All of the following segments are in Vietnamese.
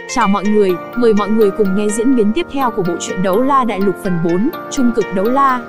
Chào mọi người, mời mọi người cùng nghe diễn biến tiếp theo của bộ truyện Đấu La Đại Lục phần 4, Trung cực đấu la.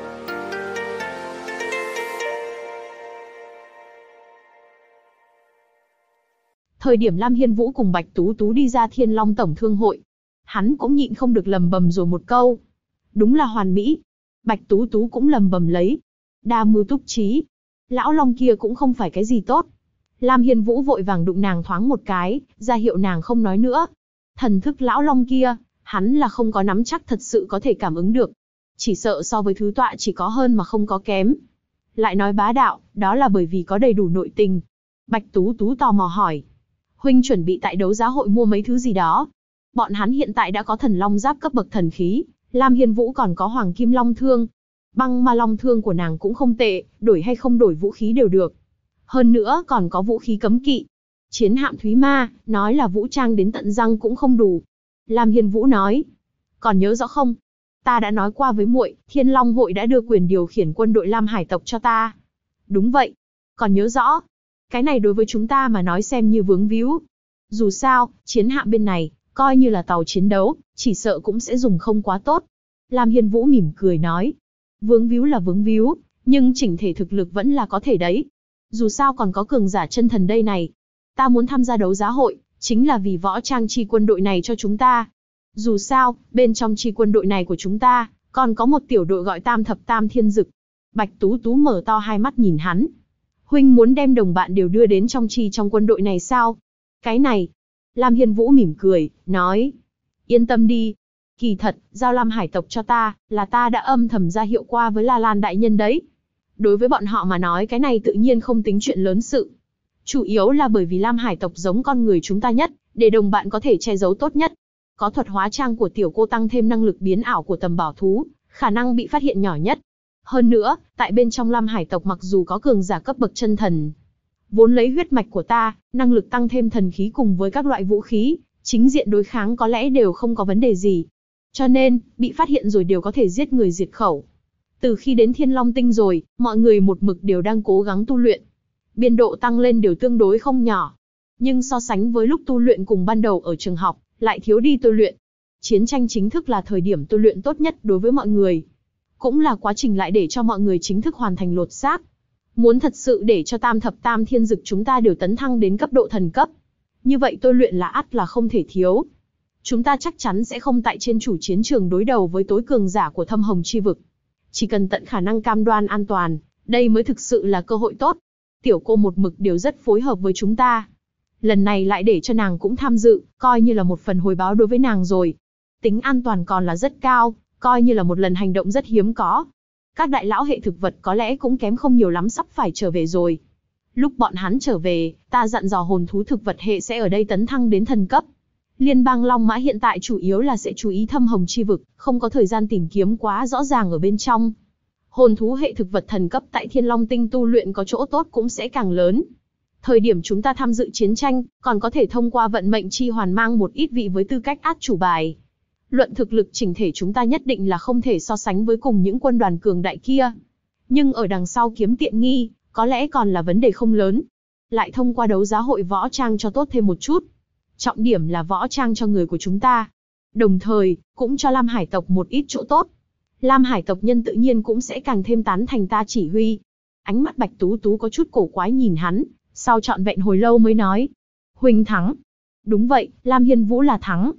Thời điểm Lam Hiên Vũ cùng Bạch Tú Tú đi ra Thiên Long Tổng Thương Hội, hắn cũng nhịn không được lầm bầm rồi một câu. Đúng là hoàn mỹ. Bạch Tú Tú cũng lầm bầm lấy. Đa mưu túc trí. Lão Long kia cũng không phải cái gì tốt. Lam Hiên Vũ vội vàng đụng nàng thoáng một cái, ra hiệu nàng không nói nữa. Thần thức Lão Long kia, hắn là không có nắm chắc thật sự có thể cảm ứng được. Chỉ sợ so với thứ tọa chỉ có hơn mà không có kém. Lại nói bá đạo, đó là bởi vì có đầy đủ nội tình. Bạch Tú Tú tò mò hỏi. Huynh chuẩn bị tại đấu giá hội mua mấy thứ gì đó. Bọn hắn hiện tại đã có thần long giáp cấp bậc thần khí, Lam Hiên Vũ còn có hoàng kim long thương. Băng ma long thương của nàng cũng không tệ, đổi hay không đổi vũ khí đều được. Hơn nữa còn có vũ khí cấm kỵ. Chiến hạm Thúy Ma, nói là vũ trang đến tận răng cũng không đủ. Lam Hiên Vũ nói. Còn nhớ rõ không? Ta đã nói qua với muội, Thiên Long hội đã đưa quyền điều khiển quân đội Lam Hải tộc cho ta. Đúng vậy. Còn nhớ rõ. Cái này đối với chúng ta mà nói xem như vướng víu. Dù sao, chiến hạm bên này, coi như là tàu chiến đấu, chỉ sợ cũng sẽ dùng không quá tốt. Lam Hiên Vũ mỉm cười nói. Vướng víu là vướng víu, nhưng chỉnh thể thực lực vẫn là có thể đấy. Dù sao còn có cường giả chân thần đây này. Ta muốn tham gia đấu giá hội, chính là vì võ trang chi quân đội này cho chúng ta. Dù sao, bên trong chi quân đội này của chúng ta, còn có một tiểu đội gọi Tam Thập Tam Thiên Dực. Bạch Tú Tú mở to hai mắt nhìn hắn. Huynh muốn đem đồng bạn đều đưa đến trong quân đội này sao? Cái này. Lam Hiên Vũ mỉm cười, nói. Yên tâm đi. Kỳ thật, giao Lam Hải tộc cho ta, là ta đã âm thầm ra hiệu qua với La Lan đại nhân đấy. Đối với bọn họ mà nói cái này tự nhiên không tính chuyện lớn sự. Chủ yếu là bởi vì Lam Hải tộc giống con người chúng ta nhất, để đồng bạn có thể che giấu tốt nhất. Có thuật hóa trang của tiểu cô tăng thêm năng lực biến ảo của tầm bảo thú, khả năng bị phát hiện nhỏ nhất. Hơn nữa, tại bên trong Lam Hải tộc mặc dù có cường giả cấp bậc chân thần, vốn lấy huyết mạch của ta, năng lực tăng thêm thần khí cùng với các loại vũ khí, chính diện đối kháng có lẽ đều không có vấn đề gì. Cho nên, bị phát hiện rồi đều có thể giết người diệt khẩu. Từ khi đến Thiên Long Tinh rồi, mọi người một mực đều đang cố gắng tu luyện. Biên độ tăng lên đều tương đối không nhỏ. Nhưng so sánh với lúc tu luyện cùng ban đầu ở trường học, lại thiếu đi tu luyện. Chiến tranh chính thức là thời điểm tu luyện tốt nhất đối với mọi người. Cũng là quá trình lại để cho mọi người chính thức hoàn thành lột xác. Muốn thật sự để cho Tam Thập Tam Thiên Dực chúng ta đều tấn thăng đến cấp độ thần cấp. Như vậy tu luyện là ắt là không thể thiếu. Chúng ta chắc chắn sẽ không tại trên chủ chiến trường đối đầu với tối cường giả của Thâm Hồng Chi Vực. Chỉ cần tận khả năng cam đoan an toàn, đây mới thực sự là cơ hội tốt. Tiểu cô một mực đều rất phối hợp với chúng ta. Lần này lại để cho nàng cũng tham dự, coi như là một phần hồi báo đối với nàng rồi. Tính an toàn còn là rất cao, coi như là một lần hành động rất hiếm có. Các đại lão hệ thực vật có lẽ cũng kém không nhiều lắm sắp phải trở về rồi. Lúc bọn hắn trở về, ta dặn dò hồn thú thực vật hệ sẽ ở đây tấn thăng đến thần cấp. Liên bang Long Mã hiện tại chủ yếu là sẽ chú ý Thâm Hồng Chi Vực, không có thời gian tìm kiếm quá rõ ràng ở bên trong. Hồn thú hệ thực vật thần cấp tại Thiên Long Tinh tu luyện có chỗ tốt cũng sẽ càng lớn. Thời điểm chúng ta tham dự chiến tranh, còn có thể thông qua vận mệnh chi hoàn mang một ít vị với tư cách át chủ bài. Luận thực lực chỉnh thể chúng ta nhất định là không thể so sánh với cùng những quân đoàn cường đại kia. Nhưng ở đằng sau kiếm tiện nghi, có lẽ còn là vấn đề không lớn. Lại thông qua đấu giá hội võ trang cho tốt thêm một chút. Trọng điểm là võ trang cho người của chúng ta. Đồng thời, cũng cho Lam Hải tộc một ít chỗ tốt. Lam Hải tộc nhân tự nhiên cũng sẽ càng thêm tán thành ta chỉ huy. Ánh mắt Bạch Tú Tú có chút cổ quái nhìn hắn, sau trọn vẹn hồi lâu mới nói. Huynh thắng. Đúng vậy, Lam Hiên Vũ là thắng.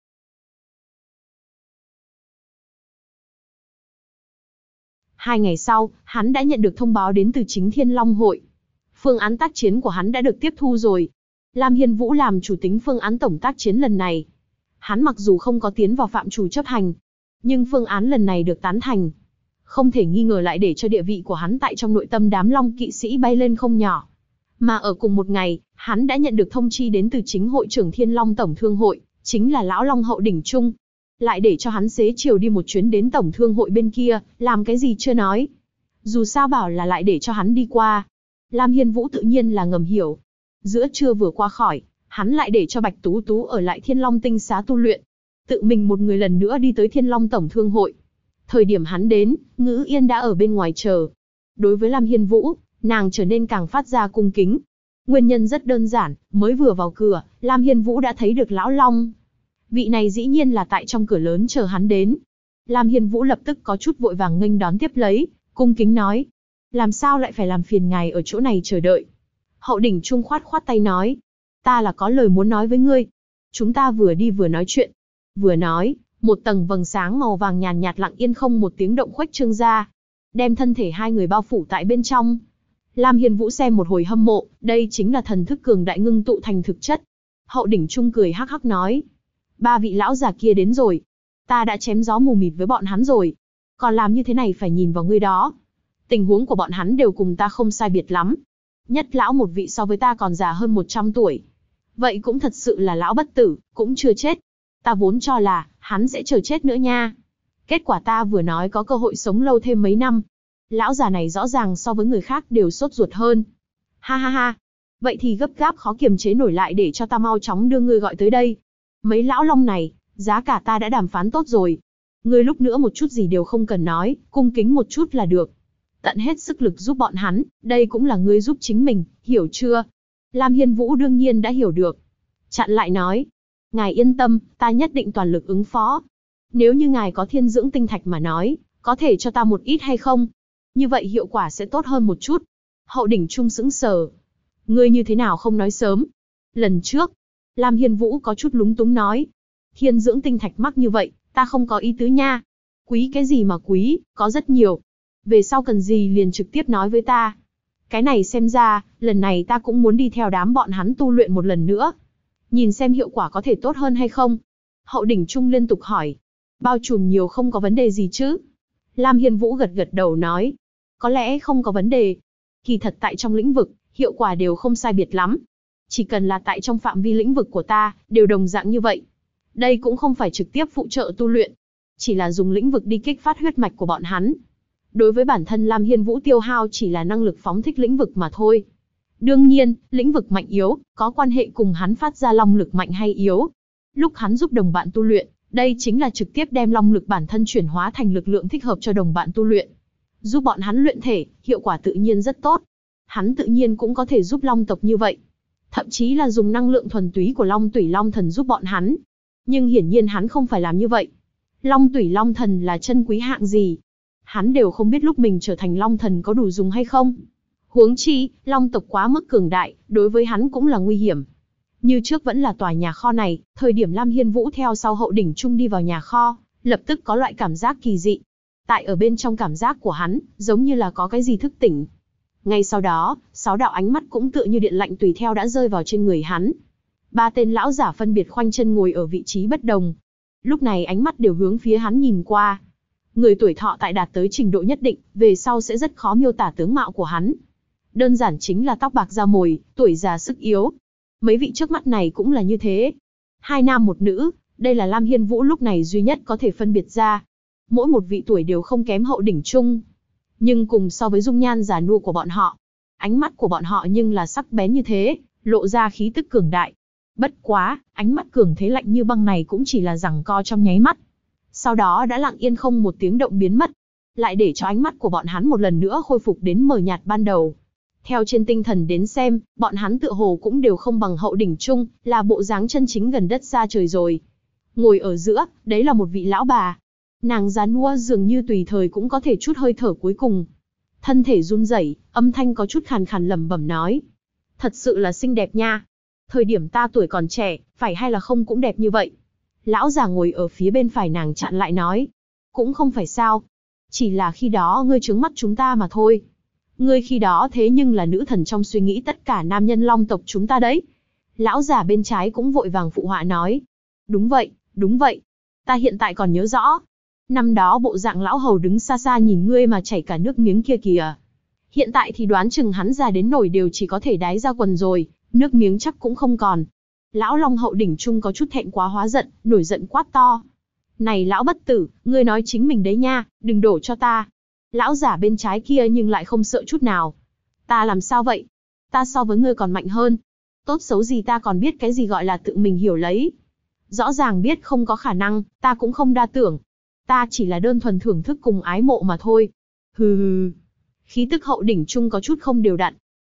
Hai ngày sau, hắn đã nhận được thông báo đến từ chính Thiên Long hội. Phương án tác chiến của hắn đã được tiếp thu rồi. Lam Hiên Vũ làm chủ tính phương án tổng tác chiến lần này. Hắn mặc dù không có tiến vào phạm trù chấp hành, nhưng phương án lần này được tán thành. Không thể nghi ngờ lại để cho địa vị của hắn tại trong nội tâm đám Long kỵ sĩ bay lên không nhỏ. Mà ở cùng một ngày, hắn đã nhận được thông chi đến từ chính hội trưởng Thiên Long Tổng Thương hội, chính là Lão Long Hậu Đỉnh Trung. Lại để cho hắn xế chiều đi một chuyến đến Tổng Thương hội bên kia, làm cái gì chưa nói. Dù sao bảo là lại để cho hắn đi qua. Lam Hiên Vũ tự nhiên là ngầm hiểu. Giữa trưa vừa qua khỏi, hắn lại để cho Bạch Tú Tú ở lại Thiên Long Tinh xá tu luyện. Tự mình một người lần nữa đi tới Thiên Long Tổng Thương hội. Thời điểm hắn đến, Ngữ Yên đã ở bên ngoài chờ. Đối với Lam Hiên Vũ, nàng trở nên càng phát ra cung kính. Nguyên nhân rất đơn giản, mới vừa vào cửa, Lam Hiên Vũ đã thấy được Lão Long. Vị này dĩ nhiên là tại trong cửa lớn chờ hắn đến. Lam Hiên Vũ lập tức có chút vội vàng nghênh đón tiếp lấy, cung kính nói. Làm sao lại phải làm phiền ngài ở chỗ này chờ đợi? Hậu đỉnh Trung khoát khoát tay nói. Ta là có lời muốn nói với ngươi. Chúng ta vừa đi vừa nói chuyện. Vừa nói, một tầng vầng sáng màu vàng nhàn nhạt lặng yên không một tiếng động khuếch trương ra, đem thân thể hai người bao phủ tại bên trong. Lam Hiên Vũ xem một hồi hâm mộ, đây chính là thần thức cường đại ngưng tụ thành thực chất. Hậu đỉnh Trung cười hắc hắc nói. Ba vị lão già kia đến rồi. Ta đã chém gió mù mịt với bọn hắn rồi. Còn làm như thế này phải nhìn vào ngươi đó. Tình huống của bọn hắn đều cùng ta không sai biệt lắm. Nhất lão một vị so với ta còn già hơn 100 tuổi. Vậy cũng thật sự là lão bất tử, cũng chưa chết. Ta vốn cho là, hắn sẽ chờ chết nữa nha. Kết quả ta vừa nói có cơ hội sống lâu thêm mấy năm. Lão già này rõ ràng so với người khác đều sốt ruột hơn. Ha ha ha. Vậy thì gấp gáp khó kiềm chế nổi lại để cho ta mau chóng đưa ngươi gọi tới đây. Mấy lão long này, giá cả ta đã đàm phán tốt rồi. Ngươi lúc nữa một chút gì đều không cần nói, cung kính một chút là được. Tận hết sức lực giúp bọn hắn, đây cũng là ngươi giúp chính mình, hiểu chưa? Lam Hiên Vũ đương nhiên đã hiểu được. Chặn lại nói. Ngài yên tâm, ta nhất định toàn lực ứng phó. Nếu như ngài có thiên dưỡng tinh thạch mà nói, có thể cho ta một ít hay không? Như vậy hiệu quả sẽ tốt hơn một chút. Hậu đỉnh Trung sững sờ. Ngươi như thế nào không nói sớm? Lần trước, Lam Hiên Vũ có chút lúng túng nói. Thiên dưỡng tinh thạch mắc như vậy, ta không có ý tứ nha. Quý cái gì mà quý, có rất nhiều. Về sau cần gì liền trực tiếp nói với ta. Cái này xem ra, lần này ta cũng muốn đi theo đám bọn hắn tu luyện một lần nữa. Nhìn xem hiệu quả có thể tốt hơn hay không. Hậu đỉnh Trung liên tục hỏi. Bao trùm nhiều không có vấn đề gì chứ? Lam Hiên Vũ gật gật đầu nói. Có lẽ không có vấn đề. Kỳ thật tại trong lĩnh vực, hiệu quả đều không sai biệt lắm. Chỉ cần là tại trong phạm vi lĩnh vực của ta, đều đồng dạng như vậy. Đây cũng không phải trực tiếp phụ trợ tu luyện. Chỉ là dùng lĩnh vực đi kích phát huyết mạch của bọn hắn. Đối với bản thân Lam Hiên Vũ tiêu hao chỉ là năng lực phóng thích lĩnh vực mà thôi. Đương nhiên, lĩnh vực mạnh yếu, có quan hệ cùng hắn phát ra long lực mạnh hay yếu. Lúc hắn giúp đồng bạn tu luyện, đây chính là trực tiếp đem long lực bản thân chuyển hóa thành lực lượng thích hợp cho đồng bạn tu luyện. Giúp bọn hắn luyện thể, hiệu quả tự nhiên rất tốt. Hắn tự nhiên cũng có thể giúp long tộc như vậy. Thậm chí là dùng năng lượng thuần túy của Long Tủy Long Thần giúp bọn hắn. Nhưng hiển nhiên hắn không phải làm như vậy. Long Tủy Long Thần là chân quý hạng gì? Hắn đều không biết lúc mình trở thành Long Thần có đủ dùng hay không. Huống chi, Long tộc quá mức cường đại, đối với hắn cũng là nguy hiểm. Như trước vẫn là tòa nhà kho này, thời điểm Lam Hiên Vũ theo sau Hậu đỉnh Trung đi vào nhà kho, lập tức có loại cảm giác kỳ dị. Tại ở bên trong cảm giác của hắn, giống như là có cái gì thức tỉnh. Ngay sau đó, 6 đạo ánh mắt cũng tựa như điện lạnh tùy theo đã rơi vào trên người hắn. 3 tên lão giả phân biệt khoanh chân ngồi ở vị trí bất đồng. Lúc này ánh mắt đều hướng phía hắn nhìn qua. Người tuổi thọ tại đạt tới trình độ nhất định, về sau sẽ rất khó miêu tả tướng mạo của hắn. Đơn giản chính là tóc bạc da mồi, tuổi già sức yếu. Mấy vị trước mắt này cũng là như thế. 2 nam 1 nữ, đây là Lam Hiên Vũ lúc này duy nhất có thể phân biệt ra. Mỗi một vị tuổi đều không kém Hậu đỉnh Trung. Nhưng cùng so với dung nhan già nua của bọn họ, ánh mắt của bọn họ nhưng là sắc bén như thế, lộ ra khí tức cường đại. Bất quá, ánh mắt cường thế lạnh như băng này cũng chỉ là giằng co trong nháy mắt. Sau đó đã lặng yên không một tiếng động biến mất. Lại để cho ánh mắt của bọn hắn một lần nữa khôi phục đến mờ nhạt ban đầu. Theo trên tinh thần đến xem, bọn hắn tựa hồ cũng đều không bằng Hậu đỉnh Trung, là bộ dáng chân chính gần đất xa trời rồi. Ngồi ở giữa, đấy là một vị lão bà. Nàng già nua dường như tùy thời cũng có thể chút hơi thở cuối cùng. Thân thể run rẩy, âm thanh có chút khàn khàn lẩm bẩm nói. Thật sự là xinh đẹp nha. Thời điểm ta tuổi còn trẻ, phải hay là không cũng đẹp như vậy. Lão già ngồi ở phía bên phải nàng chặn lại nói. Cũng không phải sao. Chỉ là khi đó ngươi trướng mắt chúng ta mà thôi. Ngươi khi đó thế nhưng là nữ thần trong suy nghĩ tất cả nam nhân Long tộc chúng ta đấy. Lão già bên trái cũng vội vàng phụ họa nói. Đúng vậy, đúng vậy. Ta hiện tại còn nhớ rõ. Năm đó bộ dạng lão hầu đứng xa xa nhìn ngươi mà chảy cả nước miếng kia kìa. Hiện tại thì đoán chừng hắn già đến nổi đều chỉ có thể đái ra quần rồi, nước miếng chắc cũng không còn. Lão Long Hậu đỉnh Trung có chút thẹn quá hóa giận, nổi giận quát to. Này lão bất tử, ngươi nói chính mình đấy nha, đừng đổ cho ta. Lão giả bên trái kia nhưng lại không sợ chút nào. Ta làm sao vậy? Ta so với ngươi còn mạnh hơn. Tốt xấu gì ta còn biết cái gì gọi là tự mình hiểu lấy. Rõ ràng biết không có khả năng, ta cũng không đa tưởng. Ta chỉ là đơn thuần thưởng thức cùng ái mộ mà thôi. Hừ hừ. Khí tức Hậu đỉnh Trung có chút không đều đặn.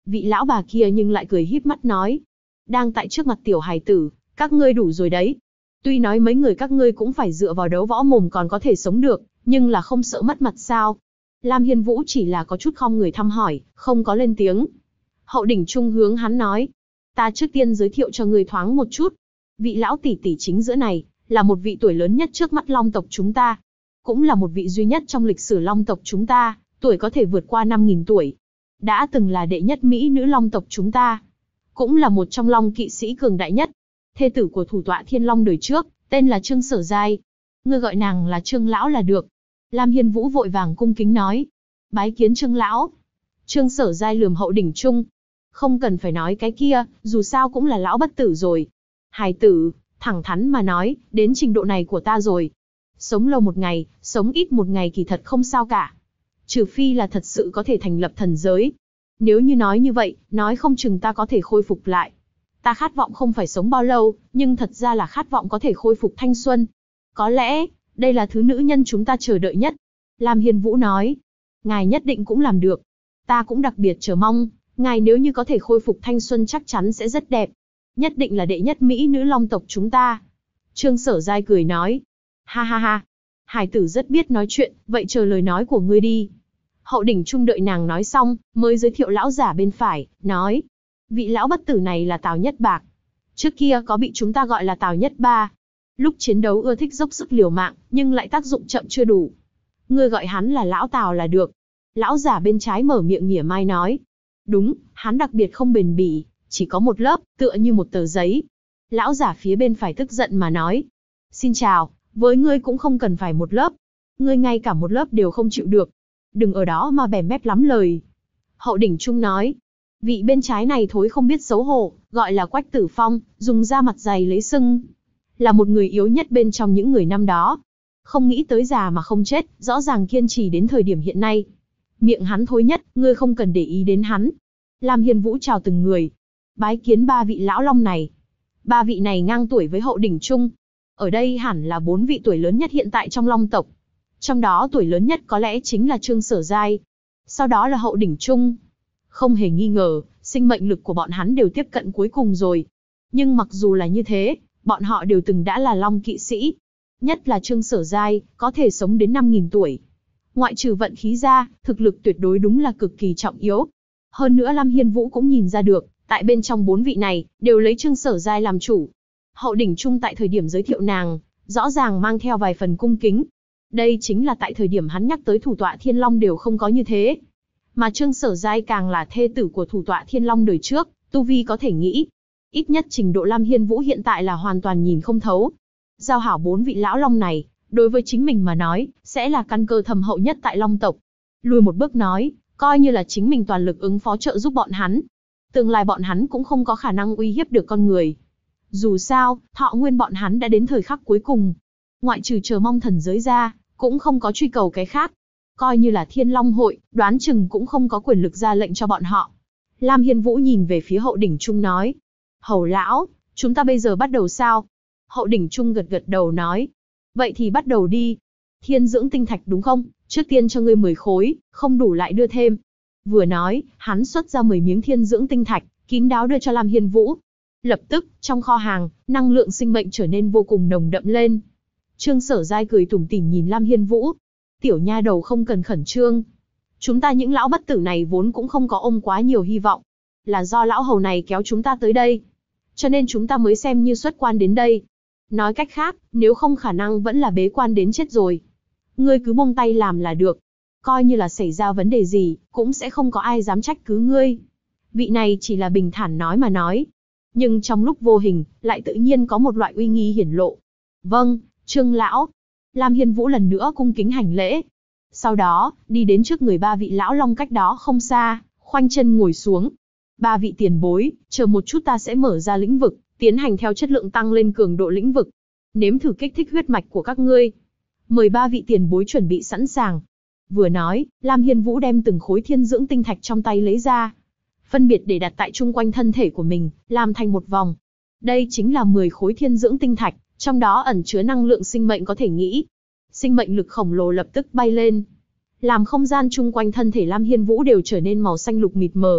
Vị lão bà kia nhưng lại cười híp mắt nói. Đang tại trước mặt tiểu hài tử, các ngươi đủ rồi đấy. Tuy nói mấy người các ngươi cũng phải dựa vào đấu võ mồm còn có thể sống được, nhưng là không sợ mất mặt sao? Lam Hiên Vũ chỉ là có chút khom người thăm hỏi, không có lên tiếng. Hậu đỉnh trung hướng hắn nói. Ta trước tiên giới thiệu cho ngươi thoáng một chút. Vị lão tỷ tỷ chính giữa này, là một vị tuổi lớn nhất trước mắt Long tộc chúng ta. Cũng là một vị duy nhất trong lịch sử Long tộc chúng ta, tuổi có thể vượt qua 5.000 tuổi. Đã từng là đệ nhất mỹ nữ Long tộc chúng ta. Cũng là một trong Long kỵ sĩ cường đại nhất. Thê tử của thủ tọa Thiên Long đời trước, tên là Trương Sở Giai. Ngươi gọi nàng là Trương lão là được. Lam Hiên Vũ vội vàng cung kính nói. Bái kiến Trương lão. Trương Sở Giai lườm Hậu đỉnh trung. Không cần phải nói cái kia, dù sao cũng là lão bất tử rồi. Hài tử, thẳng thắn mà nói, đến trình độ này của ta rồi. Sống lâu một ngày, sống ít một ngày kỳ thật không sao cả. Trừ phi là thật sự có thể thành lập thần giới. Nếu như nói như vậy, nói không chừng ta có thể khôi phục lại. Ta khát vọng không phải sống bao lâu, nhưng thật ra là khát vọng có thể khôi phục thanh xuân. Có lẽ, đây là thứ nữ nhân chúng ta chờ đợi nhất. Lam Hiên Vũ nói. Ngài nhất định cũng làm được. Ta cũng đặc biệt chờ mong, ngài nếu như có thể khôi phục thanh xuân chắc chắn sẽ rất đẹp. Nhất định là đệ nhất mỹ nữ Long tộc chúng ta. Trương Sở Giai cười nói. Ha ha ha. Hải tử rất biết nói chuyện, vậy chờ lời nói của ngươi đi. Hậu đỉnh trung đợi nàng nói xong, mới giới thiệu lão giả bên phải, nói. Vị lão bất tử này là Tào Nhất Bạc. Trước kia có bị chúng ta gọi là Tào Nhất Ba. Lúc chiến đấu ưa thích dốc sức liều mạng, nhưng lại tác dụng chậm chưa đủ. Ngươi gọi hắn là lão Tào là được. Lão giả bên trái mở miệng mỉa mai nói. Đúng, hắn đặc biệt không bền bỉ, chỉ có một lớp, tựa như một tờ giấy. Lão giả phía bên phải tức giận mà nói. Xin chào, với ngươi cũng không cần phải một lớp. Ngươi ngay cả một lớp đều không chịu được. Đừng ở đó mà bè mép lắm lời. Hậu đỉnh trung nói. Vị bên trái này thối không biết xấu hổ, gọi là Quách Tử Phong, dùng da mặt dày lấy sưng. Là một người yếu nhất bên trong những người năm đó. Không nghĩ tới già mà không chết, rõ ràng kiên trì đến thời điểm hiện nay. Miệng hắn thối nhất, ngươi không cần để ý đến hắn. Lam Hiên Vũ chào từng người. Bái kiến ba vị lão long này. Ba vị này ngang tuổi với Hậu đỉnh trung. Ở đây hẳn là 4 vị tuổi lớn nhất hiện tại trong Long tộc. Trong đó tuổi lớn nhất có lẽ chính là Trương Sở Giai. Sau đó là Hậu đỉnh trung. Không hề nghi ngờ, sinh mệnh lực của bọn hắn đều tiếp cận cuối cùng rồi. Nhưng mặc dù là như thế, bọn họ đều từng đã là Long kỵ sĩ. Nhất là Trương Sở Giai, có thể sống đến 5.000 tuổi. Ngoại trừ vận khí ra, thực lực tuyệt đối đúng là cực kỳ trọng yếu. Hơn nữa Lam Hiên Vũ cũng nhìn ra được, tại bên trong 4 vị này, đều lấy Trương Sở Giai làm chủ. Hậu đỉnh trung tại thời điểm giới thiệu nàng, rõ ràng mang theo vài phần cung kính. Đây chính là tại thời điểm hắn nhắc tới thủ tọa Thiên Long đều không có như thế. Mà Trương Sở Giai càng là thê tử của thủ tọa Thiên Long đời trước, tu vi có thể nghĩ. Ít nhất trình độ Lam Hiên Vũ hiện tại là hoàn toàn nhìn không thấu. Giao hảo 4 vị lão long này, đối với chính mình mà nói, sẽ là căn cơ thâm hậu nhất tại Long tộc. Lùi một bước nói, coi như là chính mình toàn lực ứng phó trợ giúp bọn hắn. Tương lai bọn hắn cũng không có khả năng uy hiếp được con người. Dù sao, thọ nguyên bọn hắn đã đến thời khắc cuối cùng. Ngoại trừ chờ mong thần giới ra, cũng không có truy cầu cái khác. Coi như là Thiên Long hội, đoán chừng cũng không có quyền lực ra lệnh cho bọn họ. Lam Hiên Vũ nhìn về phía Hậu đỉnh trung nói. Hầu lão, chúng ta bây giờ bắt đầu sao? Hậu đỉnh trung gật gật đầu nói. Vậy thì bắt đầu đi. Thiên dưỡng tinh thạch đúng không? Trước tiên cho ngươi 10 khối, không đủ lại đưa thêm. Vừa nói, hắn xuất ra 10 miếng thiên dưỡng tinh thạch, kín đáo đưa cho Lam Hiên Vũ. Lập tức, trong kho hàng, năng lượng sinh mệnh trở nên vô cùng nồng đậm lên. Trương Sở Giai cười tủm tỉm nhìn Lam Hiên Vũ. Tiểu nha đầu không cần khẩn trương. Chúng ta những lão bất tử này vốn cũng không có ôm quá nhiều hy vọng. Là do lão hầu này kéo chúng ta tới đây. Cho nên chúng ta mới xem như xuất quan đến đây. Nói cách khác, nếu không khả năng vẫn là bế quan đến chết rồi. Ngươi cứ buông tay làm là được. Coi như là xảy ra vấn đề gì, cũng sẽ không có ai dám trách cứ ngươi. Vị này chỉ là bình thản nói mà nói. Nhưng trong lúc vô hình, lại tự nhiên có một loại uy nghi hiển lộ. Vâng, Trương lão. Lam Hiên Vũ lần nữa cung kính hành lễ. Sau đó, đi đến trước người ba vị lão long cách đó không xa, khoanh chân ngồi xuống. Ba vị tiền bối, chờ một chút ta sẽ mở ra lĩnh vực, tiến hành theo chất lượng tăng lên cường độ lĩnh vực. Nếm thử kích thích huyết mạch của các ngươi. Mời ba vị tiền bối chuẩn bị sẵn sàng. Vừa nói, Lam Hiên Vũ đem từng khối thiên dưỡng tinh thạch trong tay lấy ra. Phân biệt để đặt tại chung quanh thân thể của mình, làm thành một vòng. Đây chính là 10 khối thiên dưỡng tinh thạch, trong đó ẩn chứa năng lượng sinh mệnh có thể nghĩ. Sinh mệnh lực khổng lồ lập tức bay lên. Làm không gian chung quanh thân thể Lam Hiên Vũ đều trở nên màu xanh lục mịt mờ.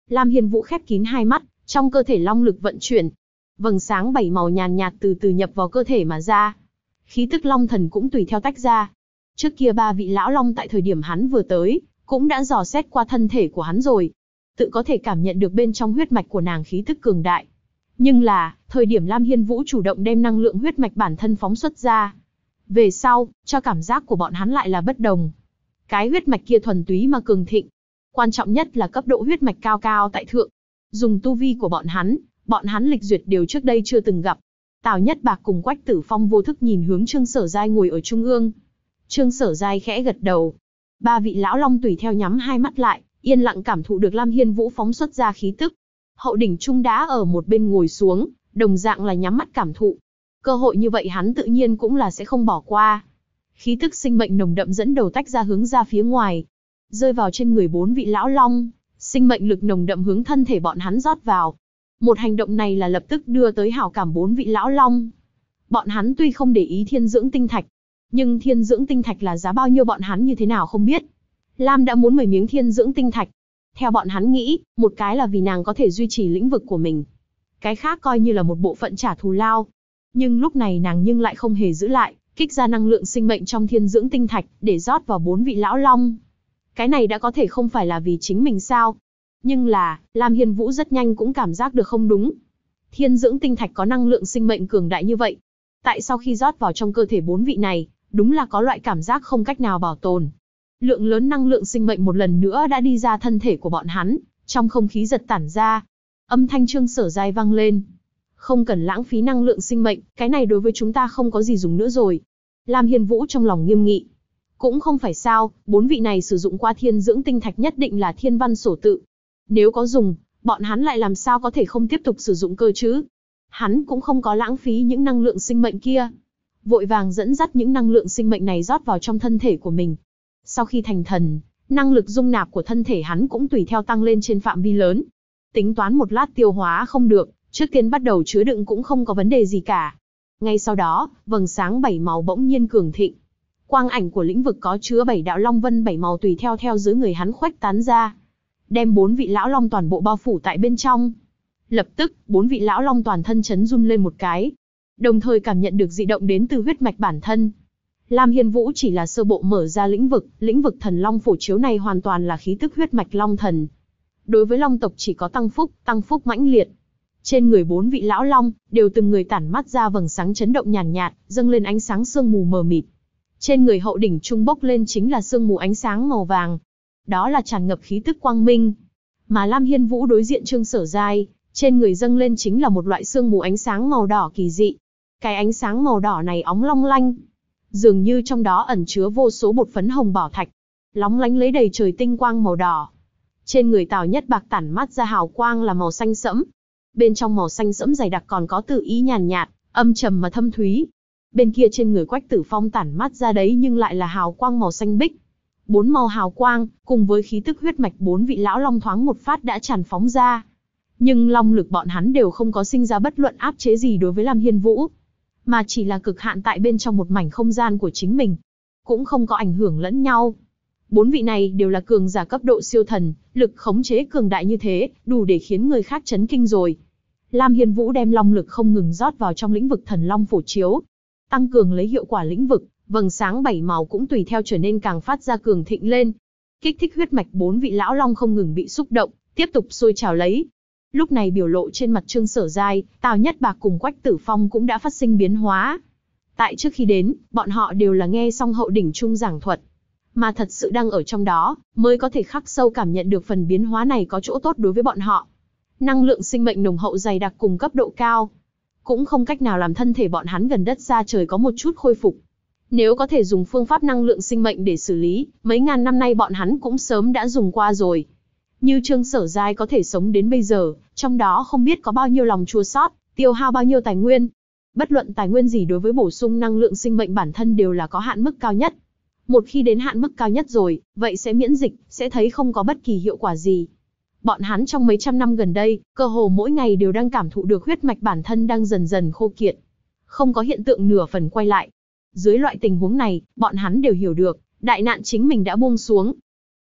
Lam Hiên Vũ khép kín hai mắt, trong cơ thể long lực vận chuyển. Vầng sáng 7 màu nhàn nhạt từ từ nhập vào cơ thể mà ra. Khí tức long thần cũng tùy theo tách ra. Trước kia 3 vị lão long tại thời điểm hắn vừa tới, cũng đã dò xét qua thân thể của hắn rồi. Tự có thể cảm nhận được bên trong huyết mạch của nàng khí tức cường đại. Nhưng là, thời điểm Lam Hiên Vũ chủ động đem năng lượng huyết mạch bản thân phóng xuất ra. Về sau, cho cảm giác của bọn hắn lại là bất đồng. Cái huyết mạch kia thuần túy mà cường thịnh. Quan trọng nhất là cấp độ huyết mạch cao cao tại thượng. Dùng tu vi của bọn hắn lịch duyệt đều trước đây chưa từng gặp. Tào Nhất Bạc cùng Quách Tử Phong vô thức nhìn hướng Trương Sở Giai ngồi ở trung ương. Trương Sở Giai khẽ gật đầu. 3 vị lão long tùy theo nhắm hai mắt lại, yên lặng cảm thụ được Lam Hiên Vũ phóng xuất ra khí tức. Hậu đỉnh trung đã ở một bên ngồi xuống, đồng dạng là nhắm mắt cảm thụ. Cơ hội như vậy hắn tự nhiên cũng là sẽ không bỏ qua. Khí tức sinh mệnh nồng đậm dẫn đầu tách ra hướng ra phía ngoài, rơi vào trên người 4 vị lão long, sinh mệnh lực nồng đậm hướng thân thể bọn hắn rót vào. Một hành động này là lập tức đưa tới hảo cảm 4 vị lão long. Bọn hắn tuy không để ý thiên dưỡng tinh thạch, nhưng thiên dưỡng tinh thạch là giá bao nhiêu bọn hắn như thế nào không biết. Lam đã muốn 10 miếng thiên dưỡng tinh thạch. Theo bọn hắn nghĩ, một cái là vì nàng có thể duy trì lĩnh vực của mình. Cái khác coi như là một bộ phận trả thù lao. Nhưng lúc này nàng nhưng lại không hề giữ lại, kích ra năng lượng sinh mệnh trong thiên dưỡng tinh thạch, để rót vào 4 vị lão long. Cái này đã có thể không phải là vì chính mình sao? Nhưng là, Lam Hiên Vũ rất nhanh cũng cảm giác được không đúng. Thiên dưỡng tinh thạch có năng lượng sinh mệnh cường đại như vậy. Tại sao khi rót vào trong cơ thể 4 vị này, đúng là có loại cảm giác không cách nào bảo tồn. Lượng lớn năng lượng sinh mệnh một lần nữa đã đi ra thân thể của bọn hắn, trong không khí giật tản ra. Âm thanh Trương Sở Giai vang lên. Không cần lãng phí năng lượng sinh mệnh, cái này đối với chúng ta không có gì dùng nữa rồi. Lam Hiên Vũ trong lòng nghiêm nghị. Cũng không phải sao, 4 vị này sử dụng qua thiên dưỡng tinh thạch nhất định là thiên văn sổ tự. Nếu có dùng, bọn hắn lại làm sao có thể không tiếp tục sử dụng cơ chứ? Hắn cũng không có lãng phí những năng lượng sinh mệnh kia. Vội vàng dẫn dắt những năng lượng sinh mệnh này rót vào trong thân thể của mình. Sau khi thành thần, năng lực dung nạp của thân thể hắn cũng tùy theo tăng lên trên phạm vi lớn. Tính toán một lát tiêu hóa không được, trước tiên bắt đầu chứa đựng cũng không có vấn đề gì cả. Ngay sau đó, vầng sáng 7 màu bỗng nhiên cường thịnh. Quang ảnh của lĩnh vực có chứa 7 đạo long vân 7 màu tùy theo dưới người hắn khuếch tán ra, đem 4 vị lão long toàn bộ bao phủ tại bên trong. Lập tức, 4 vị lão long toàn thân chấn run lên một cái, đồng thời cảm nhận được dị động đến từ huyết mạch bản thân. Lam Hiên Vũ chỉ là sơ bộ mở ra lĩnh vực thần long phổ chiếu này hoàn toàn là khí tức huyết mạch long thần. Đối với long tộc chỉ có tăng phúc mãnh liệt. Trên người 4 vị lão long, đều từng người tản mắt ra vầng sáng chấn động nhàn nhạt, dâng lên ánh sáng sương mù mờ mịt. Trên người hậu đỉnh trung bốc lên chính là sương mù ánh sáng màu vàng. Đó là tràn ngập khí tức quang minh. Mà Lam Hiên Vũ đối diện Trương Sở Giai, trên người dâng lên chính là một loại sương mù ánh sáng màu đỏ kỳ dị. Cái ánh sáng màu đỏ này óng long lanh, dường như trong đó ẩn chứa vô số bột phấn hồng bảo thạch, lóng lánh lấy đầy trời tinh quang màu đỏ. Trên người Tào Nhất Bạc tản mắt ra hào quang là màu xanh sẫm. Bên trong màu xanh sẫm dày đặc còn có tự ý nhàn nhạt, âm trầm mà thâm thúy. Bên kia trên người Quách Tử Phong tản mắt ra đấy nhưng lại là hào quang màu xanh bích. 4 màu hào quang, cùng với khí tức huyết mạch 4 vị lão long thoáng một phát đã tràn phóng ra. Nhưng long lực bọn hắn đều không có sinh ra bất luận áp chế gì đối với Lam Hiên Vũ, mà chỉ là cực hạn tại bên trong một mảnh không gian của chính mình, cũng không có ảnh hưởng lẫn nhau. 4 vị này đều là cường giả cấp độ siêu thần, lực khống chế cường đại như thế, đủ để khiến người khác chấn kinh rồi. Lam Hiên Vũ đem long lực không ngừng rót vào trong lĩnh vực thần long phổ chiếu, tăng cường lấy hiệu quả lĩnh vực, vầng sáng 7 màu cũng tùy theo trở nên càng phát ra cường thịnh lên. Kích thích huyết mạch 4 vị lão long không ngừng bị xúc động, tiếp tục sôi trào lấy. Lúc này biểu lộ trên mặt Trương Sở Giai, Tào Nhất Bạc cùng Quách Tử Phong cũng đã phát sinh biến hóa. Tại trước khi đến, bọn họ đều là nghe xong hậu đỉnh trung giảng thuật, mà thật sự đang ở trong đó, mới có thể khắc sâu cảm nhận được phần biến hóa này có chỗ tốt đối với bọn họ. Năng lượng sinh mệnh nồng hậu dày đặc cùng cấp độ cao, cũng không cách nào làm thân thể bọn hắn gần đất xa trời có một chút khôi phục. Nếu có thể dùng phương pháp năng lượng sinh mệnh để xử lý, mấy ngàn năm nay bọn hắn cũng sớm đã dùng qua rồi. Như Trương Sở Giai có thể sống đến bây giờ, trong đó không biết có bao nhiêu lòng chua xót, tiêu hao bao nhiêu tài nguyên. Bất luận tài nguyên gì đối với bổ sung năng lượng sinh mệnh bản thân đều là có hạn mức cao nhất. Một khi đến hạn mức cao nhất rồi, vậy sẽ miễn dịch, sẽ thấy không có bất kỳ hiệu quả gì. Bọn hắn trong mấy trăm năm gần đây, cơ hồ mỗi ngày đều đang cảm thụ được huyết mạch bản thân đang dần dần khô kiệt, không có hiện tượng nửa phần quay lại. Dưới loại tình huống này, bọn hắn đều hiểu được, đại nạn chính mình đã buông xuống.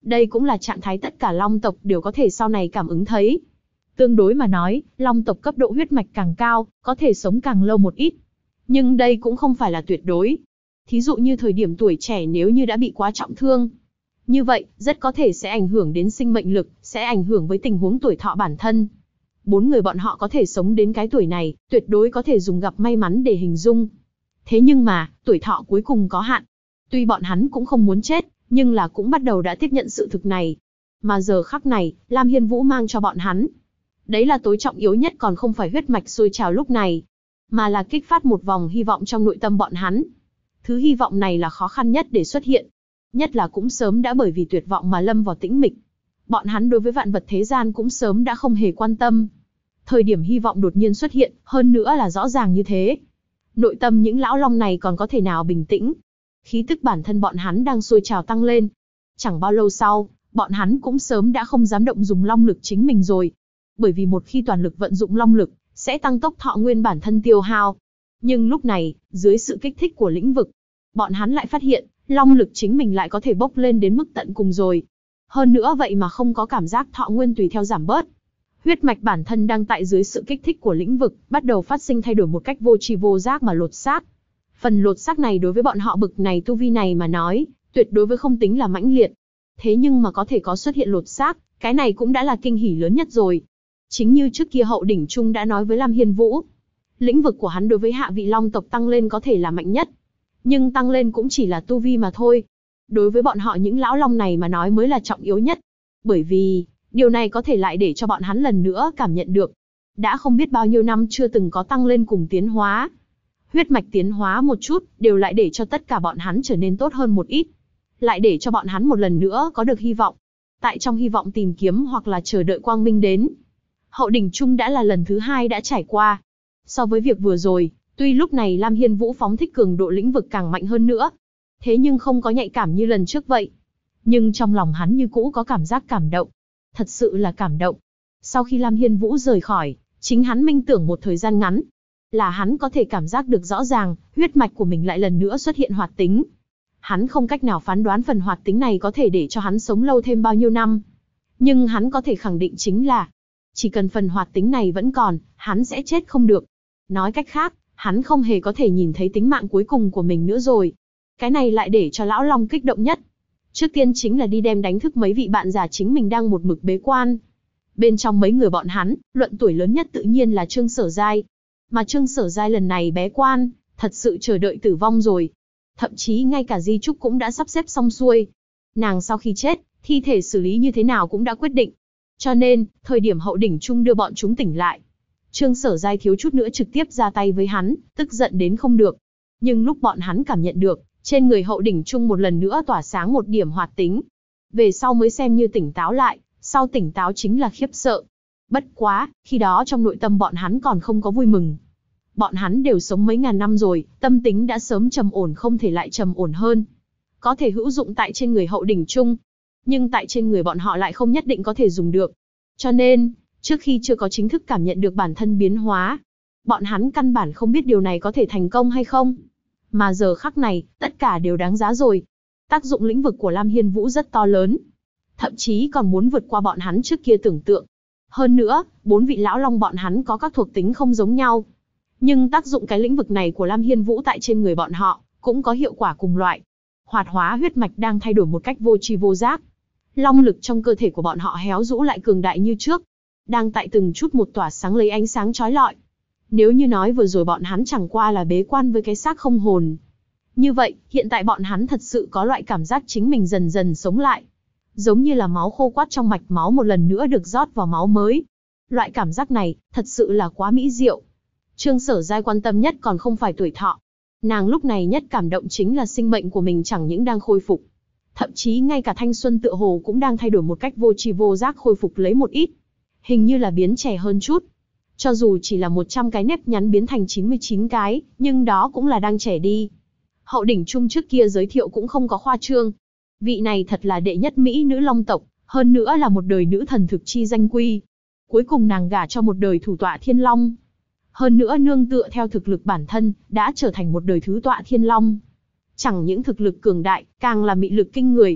Đây cũng là trạng thái tất cả long tộc đều có thể sau này cảm ứng thấy. Tương đối mà nói, long tộc cấp độ huyết mạch càng cao, có thể sống càng lâu một ít. Nhưng đây cũng không phải là tuyệt đối. Thí dụ như thời điểm tuổi trẻ nếu như đã bị quá trọng thương, như vậy, rất có thể sẽ ảnh hưởng đến sinh mệnh lực, sẽ ảnh hưởng với tình huống tuổi thọ bản thân. 4 người bọn họ có thể sống đến cái tuổi này, tuyệt đối có thể dùng gặp may mắn để hình dung. Thế nhưng mà, tuổi thọ cuối cùng có hạn. Tuy bọn hắn cũng không muốn chết, nhưng là cũng bắt đầu đã tiếp nhận sự thực này. Mà giờ khắc này, Lam Hiên Vũ mang cho bọn hắn. Đấy là tối trọng yếu nhất, còn không phải huyết mạch sôi trào lúc này, mà là kích phát một vòng hy vọng trong nội tâm bọn hắn. Thứ hy vọng này là khó khăn nhất để xuất hiện. Nhất là cũng sớm đã bởi vì tuyệt vọng mà lâm vào tĩnh mịch. Bọn hắn đối với vạn vật thế gian cũng sớm đã không hề quan tâm. Thời điểm hy vọng đột nhiên xuất hiện, hơn nữa là rõ ràng như thế. Nội tâm những lão long này còn có thể nào bình tĩnh. Khí tức bản thân bọn hắn đang sôi trào tăng lên. Chẳng bao lâu sau, bọn hắn cũng sớm đã không dám động dùng long lực chính mình rồi. Bởi vì một khi toàn lực vận dụng long lực, sẽ tăng tốc thọ nguyên bản thân tiêu hao. Nhưng lúc này, dưới sự kích thích của lĩnh vực, bọn hắn lại phát hiện, long lực chính mình lại có thể bốc lên đến mức tận cùng rồi. Hơn nữa vậy mà không có cảm giác thọ nguyên tùy theo giảm bớt. Huyết mạch bản thân đang tại dưới sự kích thích của lĩnh vực, bắt đầu phát sinh thay đổi một cách vô tri vô giác mà lột xác. Phần lột xác này đối với bọn họ bực này tu vi này mà nói, tuyệt đối với không tính là mãnh liệt. Thế nhưng mà có thể có xuất hiện lột xác, cái này cũng đã là kinh hỉ lớn nhất rồi. Chính như trước kia Hậu Đỉnh Trung đã nói với Lam Hiên Vũ, lĩnh vực của hắn đối với hạ vị long tộc tăng lên có thể là mạnh nhất. Nhưng tăng lên cũng chỉ là tu vi mà thôi. Đối với bọn họ những lão long này mà nói mới là trọng yếu nhất. Bởi vì, điều này có thể lại để cho bọn hắn lần nữa cảm nhận được. Đã không biết bao nhiêu năm chưa từng có tăng lên cùng tiến hóa. Huyết mạch tiến hóa một chút, đều lại để cho tất cả bọn hắn trở nên tốt hơn một ít. Lại để cho bọn hắn một lần nữa có được hy vọng. Tại trong hy vọng tìm kiếm hoặc là chờ đợi quang minh đến. Hậu Đỉnh Trung đã là lần thứ 2 đã trải qua. So với việc vừa rồi, tuy lúc này Lam Hiên Vũ phóng thích cường độ lĩnh vực càng mạnh hơn nữa, thế nhưng không có nhạy cảm như lần trước vậy. Nhưng trong lòng hắn như cũ có cảm giác cảm động. Thật sự là cảm động. Sau khi Lam Hiên Vũ rời khỏi, chính hắn minh tưởng một thời gian ngắn, là hắn có thể cảm giác được rõ ràng, huyết mạch của mình lại lần nữa xuất hiện hoạt tính. Hắn không cách nào phán đoán phần hoạt tính này có thể để cho hắn sống lâu thêm bao nhiêu năm. Nhưng hắn có thể khẳng định chính là, chỉ cần phần hoạt tính này vẫn còn, hắn sẽ chết không được. Nói cách khác, hắn không hề có thể nhìn thấy tính mạng cuối cùng của mình nữa rồi. Cái này lại để cho lão long kích động nhất. Trước tiên chính là đi đem đánh thức mấy vị bạn già chính mình đang một mực bế quan. Bên trong mấy người bọn hắn, luận tuổi lớn nhất tự nhiên là Trương Sở Giai. Mà Trương Sở Giai lần này bế quan, thật sự chờ đợi tử vong rồi. Thậm chí ngay cả di chúc cũng đã sắp xếp xong xuôi. Nàng sau khi chết, thi thể xử lý như thế nào cũng đã quyết định. Cho nên, thời điểm Hậu Đỉnh Trung đưa bọn chúng tỉnh lại, Trương Sở Giai thiếu chút nữa trực tiếp ra tay với hắn, tức giận đến không được. Nhưng lúc bọn hắn cảm nhận được, trên người Hậu Đỉnh Trung một lần nữa tỏa sáng một điểm hoạt tính. Về sau mới xem như tỉnh táo lại, sau tỉnh táo chính là khiếp sợ. Bất quá, khi đó trong nội tâm bọn hắn còn không có vui mừng. Bọn hắn đều sống mấy ngàn năm rồi, tâm tính đã sớm trầm ổn không thể lại trầm ổn hơn. Có thể hữu dụng tại trên người Hậu Đỉnh Trung, nhưng tại trên người bọn họ lại không nhất định có thể dùng được. Cho nên, trước khi chưa có chính thức cảm nhận được bản thân biến hóa, bọn hắn căn bản không biết điều này có thể thành công hay không. Mà giờ khắc này, tất cả đều đáng giá rồi. Tác dụng lĩnh vực của Lam Hiên Vũ rất to lớn. Thậm chí còn muốn vượt qua bọn hắn trước kia tưởng tượng. Hơn nữa, 4 vị lão long bọn hắn có các thuộc tính không giống nhau. Nhưng tác dụng cái lĩnh vực này của Lam Hiên Vũ tại trên người bọn họ, cũng có hiệu quả cùng loại. Hoạt hóa huyết mạch đang thay đổi một cách vô tri vô giác. Long lực trong cơ thể của bọn họ héo rũ lại cường đại như trước. Đang tại từng chút một tỏa sáng lấy ánh sáng chói lọi. Nếu như nói vừa rồi bọn hắn chẳng qua là bế quan với cái xác không hồn. Như vậy, hiện tại bọn hắn thật sự có loại cảm giác chính mình dần dần sống lại. Giống như là máu khô quắt trong mạch máu một lần nữa được rót vào máu mới. Loại cảm giác này, thật sự là quá mỹ diệu. Trương Sở Giai quan tâm nhất còn không phải tuổi thọ. Nàng lúc này nhất cảm động chính là sinh mệnh của mình chẳng những đang khôi phục. Thậm chí ngay cả thanh xuân tựa hồ cũng đang thay đổi một cách vô tri vô giác khôi phục lấy một ít. Hình như là biến trẻ hơn chút. Cho dù chỉ là 100 cái nếp nhắn biến thành 99 cái, nhưng đó cũng là đang trẻ đi. Hậu Đỉnh Trung trước kia giới thiệu cũng không có khoa trương. Vị này thật là đệ nhất Mỹ nữ long tộc, hơn nữa là một đời nữ thần thực chi danh quy. Cuối cùng nàng gả cho một đời thủ tọa thiên long. Hơn nữa nương tựa theo thực lực bản thân, đã trở thành một đời thứ tọa thiên long. Chẳng những thực lực cường đại, càng là mị lực kinh người.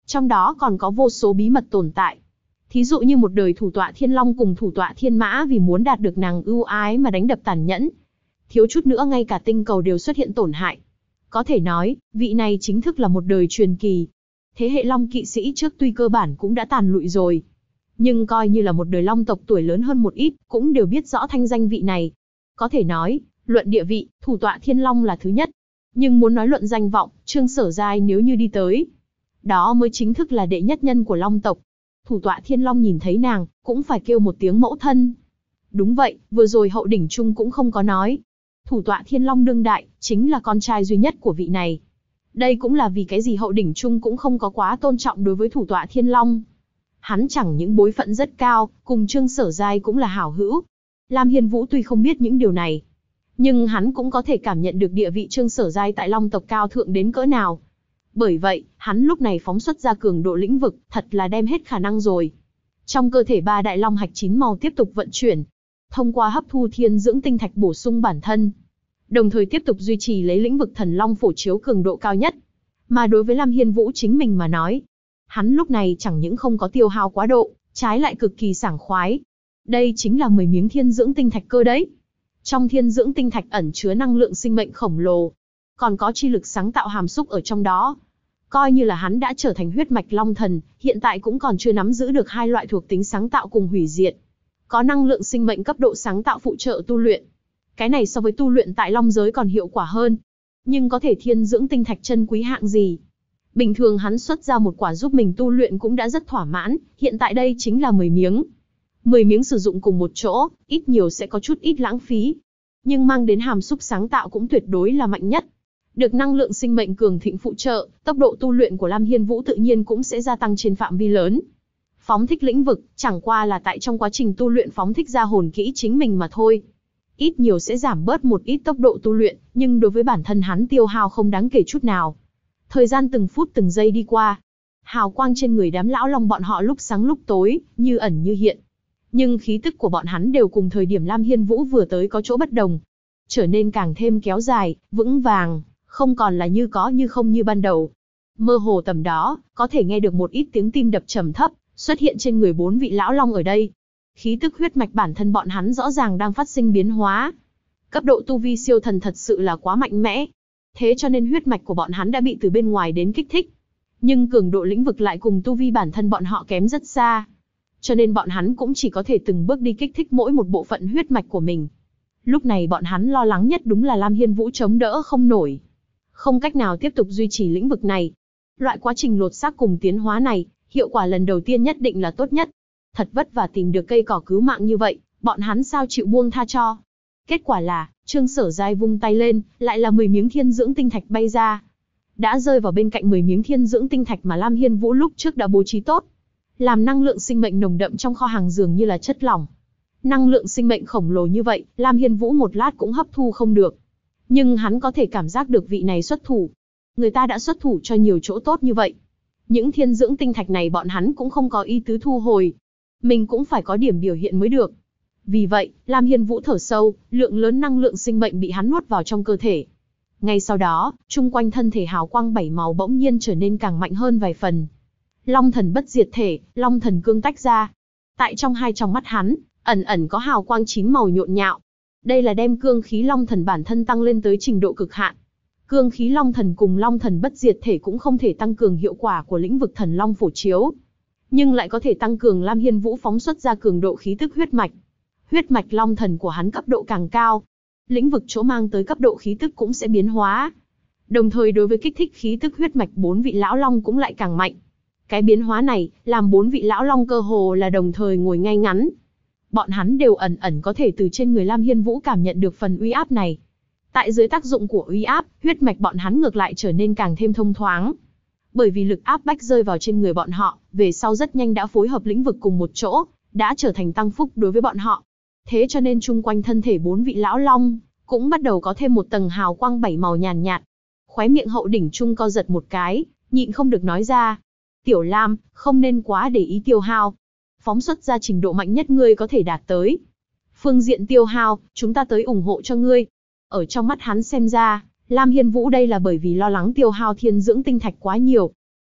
Trong đó còn có vô số bí mật tồn tại. Thí dụ như một đời thủ tọa Thiên Long cùng thủ tọa Thiên Mã vì muốn đạt được nàng ưu ái mà đánh đập tàn nhẫn. Thiếu chút nữa ngay cả tinh cầu đều xuất hiện tổn hại. Có thể nói, vị này chính thức là một đời truyền kỳ. Thế hệ Long kỵ sĩ trước tuy cơ bản cũng đã tàn lụi rồi. Nhưng coi như là một đời Long tộc tuổi lớn hơn một ít, cũng đều biết rõ thanh danh vị này. Có thể nói, luận địa vị, thủ tọa Thiên Long là thứ nhất. Nhưng muốn nói luận danh vọng, Trương Sở Giai nếu như đi tới, đó mới chính thức là đệ nhất nhân của Long tộc. Thủ tọa Thiên Long nhìn thấy nàng, cũng phải kêu một tiếng mẫu thân. Đúng vậy, vừa rồi Hậu Đỉnh Trung cũng không có nói. Thủ tọa Thiên Long đương đại, chính là con trai duy nhất của vị này. Đây cũng là vì cái gì Hậu Đỉnh Trung cũng không có quá tôn trọng đối với thủ tọa Thiên Long. Hắn chẳng những bối phận rất cao, cùng Trương Sở Giai cũng là hảo hữu. Lam Hiên Vũ tuy không biết những điều này, nhưng hắn cũng có thể cảm nhận được địa vị Trương Sở Giai tại Long tộc cao thượng đến cỡ nào. Bởi vậy, hắn lúc này phóng xuất ra cường độ lĩnh vực, thật là đem hết khả năng rồi. Trong cơ thể ba đại long hạch 9 màu tiếp tục vận chuyển, thông qua hấp thu thiên dưỡng tinh thạch bổ sung bản thân, đồng thời tiếp tục duy trì lấy lĩnh vực thần long phổ chiếu cường độ cao nhất. Mà đối với Lam Hiên Vũ chính mình mà nói, hắn lúc này chẳng những không có tiêu hao quá độ, trái lại cực kỳ sảng khoái. Đây chính là 10 miếng thiên dưỡng tinh thạch cơ đấy. Trong thiên dưỡng tinh thạch ẩn chứa năng lượng sinh mệnh khổng lồ, còn có chi lực sáng tạo hàm xúc ở trong đó. Coi như là hắn đã trở thành huyết mạch long thần, hiện tại cũng còn chưa nắm giữ được hai loại thuộc tính sáng tạo cùng hủy diệt. Có năng lượng sinh mệnh cấp độ sáng tạo phụ trợ tu luyện. Cái này so với tu luyện tại long giới còn hiệu quả hơn. Nhưng có thể thiên dưỡng tinh thạch chân quý hạng gì? Bình thường hắn xuất ra một quả giúp mình tu luyện cũng đã rất thỏa mãn, hiện tại đây chính là 10 miếng. 10 miếng sử dụng cùng một chỗ, ít nhiều sẽ có chút ít lãng phí. Nhưng mang đến hàm xúc sáng tạo cũng tuyệt đối là mạnh nhất. Được năng lượng sinh mệnh cường thịnh phụ trợ, tốc độ tu luyện của Lam Hiên Vũ tự nhiên cũng sẽ gia tăng trên phạm vi lớn. Phóng thích lĩnh vực, chẳng qua là tại trong quá trình tu luyện phóng thích ra hồn kỹ chính mình mà thôi. Ít nhiều sẽ giảm bớt một ít tốc độ tu luyện, nhưng đối với bản thân hắn tiêu hao không đáng kể chút nào. Thời gian từng phút từng giây đi qua, hào quang trên người đám lão long bọn họ lúc sáng lúc tối, như ẩn như hiện. Nhưng khí tức của bọn hắn đều cùng thời điểm Lam Hiên Vũ vừa tới có chỗ bất đồng. Trở nên càng thêm kéo dài, vững vàng, không còn là như có như không như ban đầu. Mơ hồ tầm đó, có thể nghe được một ít tiếng tim đập trầm thấp, xuất hiện trên người 4 vị lão long ở đây. Khí tức huyết mạch bản thân bọn hắn rõ ràng đang phát sinh biến hóa. Cấp độ tu vi siêu thần thật sự là quá mạnh mẽ. Thế cho nên huyết mạch của bọn hắn đã bị từ bên ngoài đến kích thích. Nhưng cường độ lĩnh vực lại cùng tu vi bản thân bọn họ kém rất xa. Cho nên bọn hắn cũng chỉ có thể từng bước đi kích thích mỗi một bộ phận huyết mạch của mình. Lúc này bọn hắn lo lắng nhất đúng là Lam Hiên Vũ chống đỡ không nổi. Không cách nào tiếp tục duy trì lĩnh vực này. Loại quá trình lột xác cùng tiến hóa này, hiệu quả lần đầu tiên nhất định là tốt nhất. Thật vất vả tìm được cây cỏ cứu mạng như vậy, bọn hắn sao chịu buông tha cho. Kết quả là, Trương Sở Giai vung tay lên, lại là 10 miếng thiên dưỡng tinh thạch bay ra. Đã rơi vào bên cạnh 10 miếng thiên dưỡng tinh thạch mà Lam Hiên Vũ lúc trước đã bố trí tốt. Làm năng lượng sinh mệnh nồng đậm trong kho hàng dường như là chất lỏng. Năng lượng sinh mệnh khổng lồ như vậy, Lam Hiên Vũ một lát cũng hấp thu không được. Nhưng hắn có thể cảm giác được vị này xuất thủ. Người ta đã xuất thủ cho nhiều chỗ tốt như vậy. Những thiên dưỡng tinh thạch này bọn hắn cũng không có ý tứ thu hồi. Mình cũng phải có điểm biểu hiện mới được. Vì vậy, Lam Hiên Vũ thở sâu, lượng lớn năng lượng sinh mệnh bị hắn nuốt vào trong cơ thể. Ngay sau đó, chung quanh thân thể hào quang 7 màu bỗng nhiên trở nên càng mạnh hơn vài phần. Long thần bất diệt thể, long thần cương tách ra. Tại trong hai tròng mắt hắn, ẩn ẩn có hào quang 9 màu nhộn nhạo. Đây là đem cương khí long thần bản thân tăng lên tới trình độ cực hạn. Cương khí long thần cùng long thần bất diệt thể cũng không thể tăng cường hiệu quả của lĩnh vực thần long phổ chiếu, nhưng lại có thể tăng cường Lam Hiên Vũ phóng xuất ra cường độ khí tức huyết mạch. Huyết mạch long thần của hắn cấp độ càng cao, lĩnh vực chỗ mang tới cấp độ khí tức cũng sẽ biến hóa. Đồng thời đối với kích thích khí tức huyết mạch 4 vị lão long cũng lại càng mạnh. Cái biến hóa này, làm 4 vị lão long cơ hồ là đồng thời ngồi ngay ngắn. Bọn hắn đều ẩn ẩn có thể từ trên người Lam Hiên Vũ cảm nhận được phần uy áp này. Tại dưới tác dụng của uy áp, huyết mạch bọn hắn ngược lại trở nên càng thêm thông thoáng. Bởi vì lực áp bách rơi vào trên người bọn họ, về sau rất nhanh đã phối hợp lĩnh vực cùng một chỗ, đã trở thành tăng phúc đối với bọn họ. Thế cho nên chung quanh thân thể 4 vị lão long, cũng bắt đầu có thêm một tầng hào quang 7 màu nhàn nhạt. Khóe miệng Hậu Đỉnh Trung co giật một cái, nhịn không được nói ra. Tiểu Lam, không nên quá để ý tiêu hao. Phóng xuất ra trình độ mạnh nhất ngươi có thể đạt tới. Phương diện tiêu hao, chúng ta tới ủng hộ cho ngươi. Ở trong mắt hắn xem ra, Lam Hiên Vũ đây là bởi vì lo lắng tiêu hao thiên dưỡng tinh thạch quá nhiều.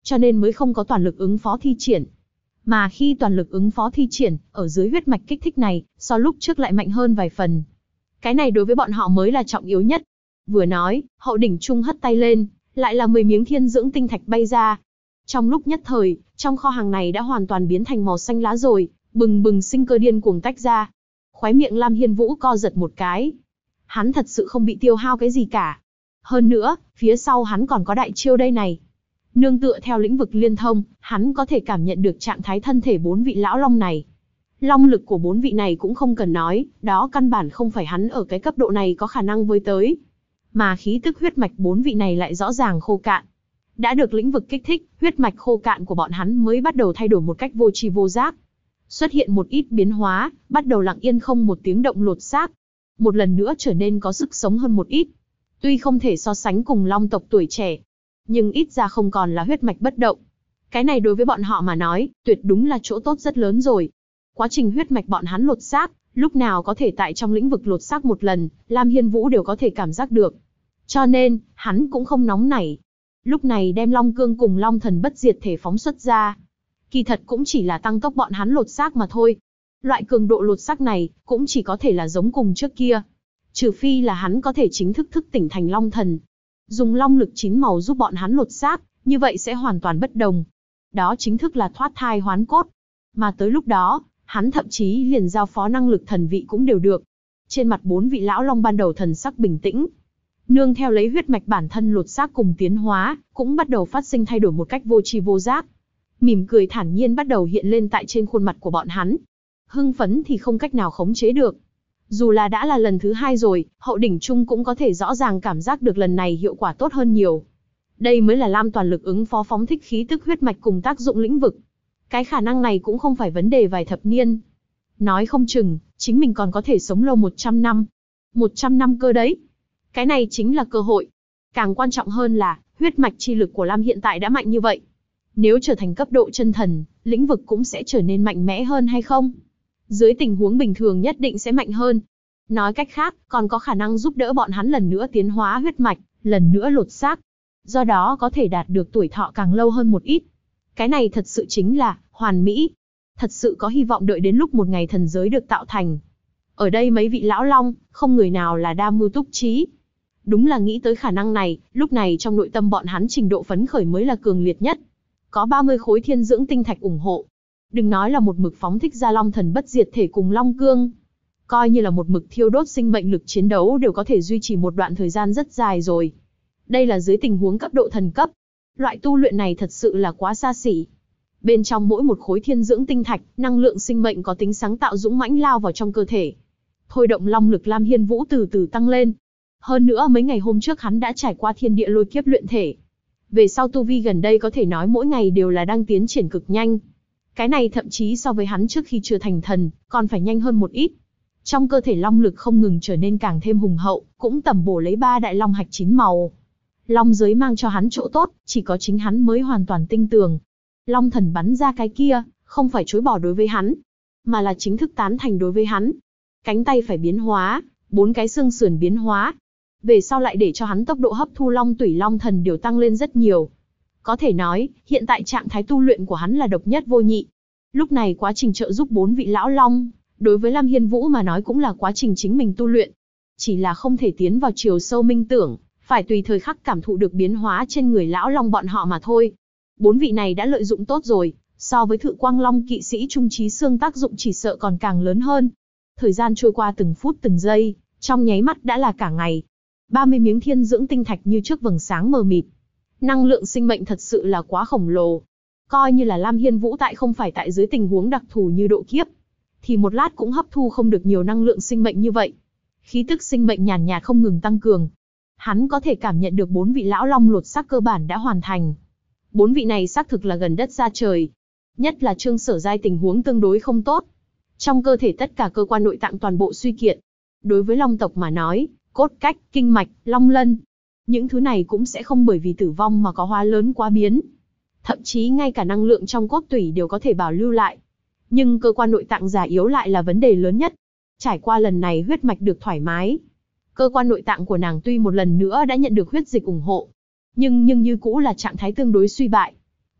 cho nên mới không có toàn lực ứng phó thi triển. Mà khi toàn lực ứng phó thi triển, ở dưới huyết mạch kích thích này, so lúc trước lại mạnh hơn vài phần. Cái này đối với bọn họ mới là trọng yếu nhất. Vừa nói, Hậu Đỉnh Trung hất tay lên, lại là 10 miếng thiên dưỡng tinh thạch bay ra. Trong lúc nhất thời, trong kho hàng này đã hoàn toàn biến thành màu xanh lá rồi, bừng bừng sinh cơ điên cuồng tách ra. Khóe miệng Lam Hiên Vũ co giật một cái. Hắn thật sự không bị tiêu hao cái gì cả. Hơn nữa, phía sau hắn còn có đại chiêu đây này. Nương tựa theo lĩnh vực liên thông, hắn có thể cảm nhận được trạng thái thân thể 4 vị lão long này. Long lực của 4 vị này cũng không cần nói, đó căn bản không phải hắn ở cái cấp độ này có khả năng với tới. Mà khí tức huyết mạch 4 vị này lại rõ ràng khô cạn. Đã được lĩnh vực kích thích, huyết mạch khô cạn của bọn hắn mới bắt đầu thay đổi một cách vô tri vô giác. Xuất hiện một ít biến hóa, bắt đầu lặng yên không một tiếng động lột xác. Một lần nữa trở nên có sức sống hơn một ít. Tuy không thể so sánh cùng long tộc tuổi trẻ, nhưng ít ra không còn là huyết mạch bất động. Cái này đối với bọn họ mà nói, tuyệt đúng là chỗ tốt rất lớn rồi. Quá trình huyết mạch bọn hắn lột xác, lúc nào có thể tại trong lĩnh vực lột xác một lần, Lam Hiên Vũ đều có thể cảm giác được. Cho nên, hắn cũng không nóng nảy. Lúc này đem Long Cương cùng Long Thần bất diệt thể phóng xuất ra. Kỳ thật cũng chỉ là tăng tốc bọn hắn lột xác mà thôi. Loại cường độ lột xác này, cũng chỉ có thể là giống cùng trước kia. Trừ phi là hắn có thể chính thức thức tỉnh thành Long Thần. Dùng long lực 9 màu giúp bọn hắn lột xác, như vậy sẽ hoàn toàn bất đồng. Đó chính thức là thoát thai hoán cốt. Mà tới lúc đó, hắn thậm chí liền giao phó năng lực thần vị cũng đều được. Trên mặt 4 vị lão long ban đầu thần sắc bình tĩnh. Nương theo lấy huyết mạch bản thân lột xác cùng tiến hóa, cũng bắt đầu phát sinh thay đổi một cách vô tri vô giác. Mỉm cười thản nhiên bắt đầu hiện lên tại trên khuôn mặt của bọn hắn. Hưng phấn thì không cách nào khống chế được. Dù là đã là lần thứ 2 rồi, Hậu Đỉnh Trung cũng có thể rõ ràng cảm giác được lần này hiệu quả tốt hơn nhiều. Đây mới là Lam toàn lực ứng phó phóng thích khí tức huyết mạch cùng tác dụng lĩnh vực. Cái khả năng này cũng không phải vấn đề vài thập niên. Nói không chừng, chính mình còn có thể sống lâu 100 năm. 100 năm cơ đấy. Cái này chính là cơ hội. Càng quan trọng hơn là, huyết mạch chi lực của Lam hiện tại đã mạnh như vậy. Nếu trở thành cấp độ chân thần, lĩnh vực cũng sẽ trở nên mạnh mẽ hơn hay không? Dưới tình huống bình thường nhất định sẽ mạnh hơn. Nói cách khác, còn có khả năng giúp đỡ bọn hắn lần nữa tiến hóa huyết mạch, lần nữa lột xác. Do đó có thể đạt được tuổi thọ càng lâu hơn một ít. Cái này thật sự chính là hoàn mỹ. Thật sự có hy vọng đợi đến lúc một ngày thần giới được tạo thành. Ở đây mấy vị lão long, không người nào là đa mưu túc trí. Đúng là nghĩ tới khả năng này, lúc này trong nội tâm bọn hắn trình độ phấn khởi mới là cường liệt nhất. Có 30 khối thiên dưỡng tinh thạch ủng hộ. Đừng nói là một mực phóng thích ra Long Thần bất diệt thể cùng Long Cương. Coi như là một mực thiêu đốt sinh mệnh lực chiến đấu đều có thể duy trì một đoạn thời gian rất dài rồi. Đây là dưới tình huống cấp độ thần cấp. Loại tu luyện này thật sự là quá xa xỉ. Bên trong mỗi một khối thiên dưỡng tinh thạch, năng lượng sinh mệnh có tính sáng tạo dũng mãnh lao vào trong cơ thể. Thôi động long lực Lam Hiên Vũ từ từ tăng lên. Hơn nữa mấy ngày hôm trước hắn đã trải qua thiên địa lôi kiếp luyện thể. Về sau tu vi gần đây có thể nói mỗi ngày đều là đang tiến triển cực nhanh. Cái này thậm chí so với hắn trước khi chưa thành thần, còn phải nhanh hơn một ít. Trong cơ thể long lực không ngừng trở nên càng thêm hùng hậu, cũng tầm bổ lấy 3 đại long hạch 9 màu. Long giới mang cho hắn chỗ tốt, chỉ có chính hắn mới hoàn toàn tinh tường. Long thần bắn ra cái kia, không phải chối bỏ đối với hắn, mà là chính thức tán thành đối với hắn. Cánh tay phải biến hóa, 4 cái xương sườn biến hóa. Về sau lại để cho hắn tốc độ hấp thu long tủy long thần đều tăng lên rất nhiều. Có thể nói, hiện tại trạng thái tu luyện của hắn là độc nhất vô nhị. Lúc này quá trình trợ giúp 4 vị lão long, đối với Lam Hiên Vũ mà nói cũng là quá trình chính mình tu luyện. Chỉ là không thể tiến vào chiều sâu minh tưởng, phải tùy thời khắc cảm thụ được biến hóa trên người lão long bọn họ mà thôi. 4 vị này đã lợi dụng tốt rồi, so với Thự Quang Long kỵ sĩ Trung Trí Xương tác dụng chỉ sợ còn càng lớn hơn. Thời gian trôi qua từng phút từng giây, trong nháy mắt đã là cả ngày. 30 miếng thiên dưỡng tinh thạch như trước vầng sáng mờ mịt. Năng lượng sinh mệnh thật sự là quá khổng lồ. Coi như là Lam Hiên Vũ tại không phải tại dưới tình huống đặc thù như độ kiếp, thì một lát cũng hấp thu không được nhiều năng lượng sinh mệnh như vậy. Khí tức sinh mệnh nhàn nhạt không ngừng tăng cường. Hắn có thể cảm nhận được 4 vị lão long lột xác cơ bản đã hoàn thành. 4 vị này xác thực là gần đất xa trời. Nhất là Trương Sở Giai tình huống tương đối không tốt. Trong cơ thể tất cả cơ quan nội tạng toàn bộ suy kiệt. Đối với long tộc mà nói, cốt cách, kinh mạch, long lân, những thứ này cũng sẽ không bởi vì tử vong mà có hóa lớn quá biến. Thậm chí ngay cả năng lượng trong cốt tủy đều có thể bảo lưu lại. Nhưng cơ quan nội tạng già yếu lại là vấn đề lớn nhất. Trải qua lần này huyết mạch được thoải mái. Cơ quan nội tạng của nàng tuy một lần nữa đã nhận được huyết dịch ủng hộ. Nhưng như cũ là trạng thái tương đối suy bại.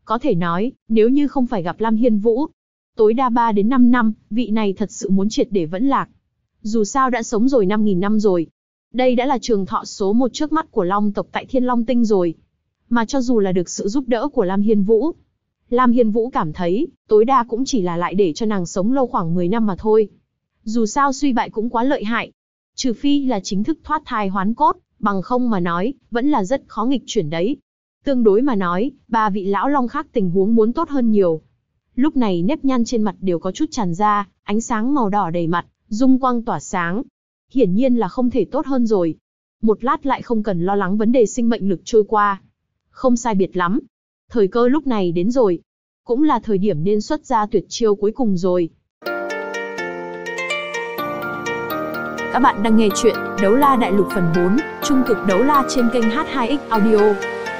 Có thể nói, nếu như không phải gặp Lam Hiên Vũ, tối đa 3 đến 5 năm, vị này thật sự muốn triệt để vẫn lạc. Dù sao đã sống rồi 5.000 năm rồi. Đây đã là trường thọ số 1 trước mắt của Long tộc tại Thiên Long Tinh rồi. Mà cho dù là được sự giúp đỡ của Lam Hiên Vũ, Lam Hiên Vũ cảm thấy, tối đa cũng chỉ là lại để cho nàng sống lâu khoảng 10 năm mà thôi. Dù sao suy bại cũng quá lợi hại. Trừ phi là chính thức thoát thai hoán cốt, bằng không mà nói, vẫn là rất khó nghịch chuyển đấy. Tương đối mà nói, ba vị lão long khác tình huống muốn tốt hơn nhiều. Lúc này nếp nhăn trên mặt đều có chút tràn ra, ánh sáng màu đỏ đầy mặt, dung quang tỏa sáng. Hiển nhiên là không thể tốt hơn rồi. Một lát lại không cần lo lắng vấn đề sinh mệnh lực trôi qua. Không sai biệt lắm. Thời cơ lúc này đến rồi. Cũng là thời điểm nên xuất ra tuyệt chiêu cuối cùng rồi. Các bạn đang nghe chuyện Đấu La Đại Lục phần 4, Trung cực đấu la trên kênh H2X Audio.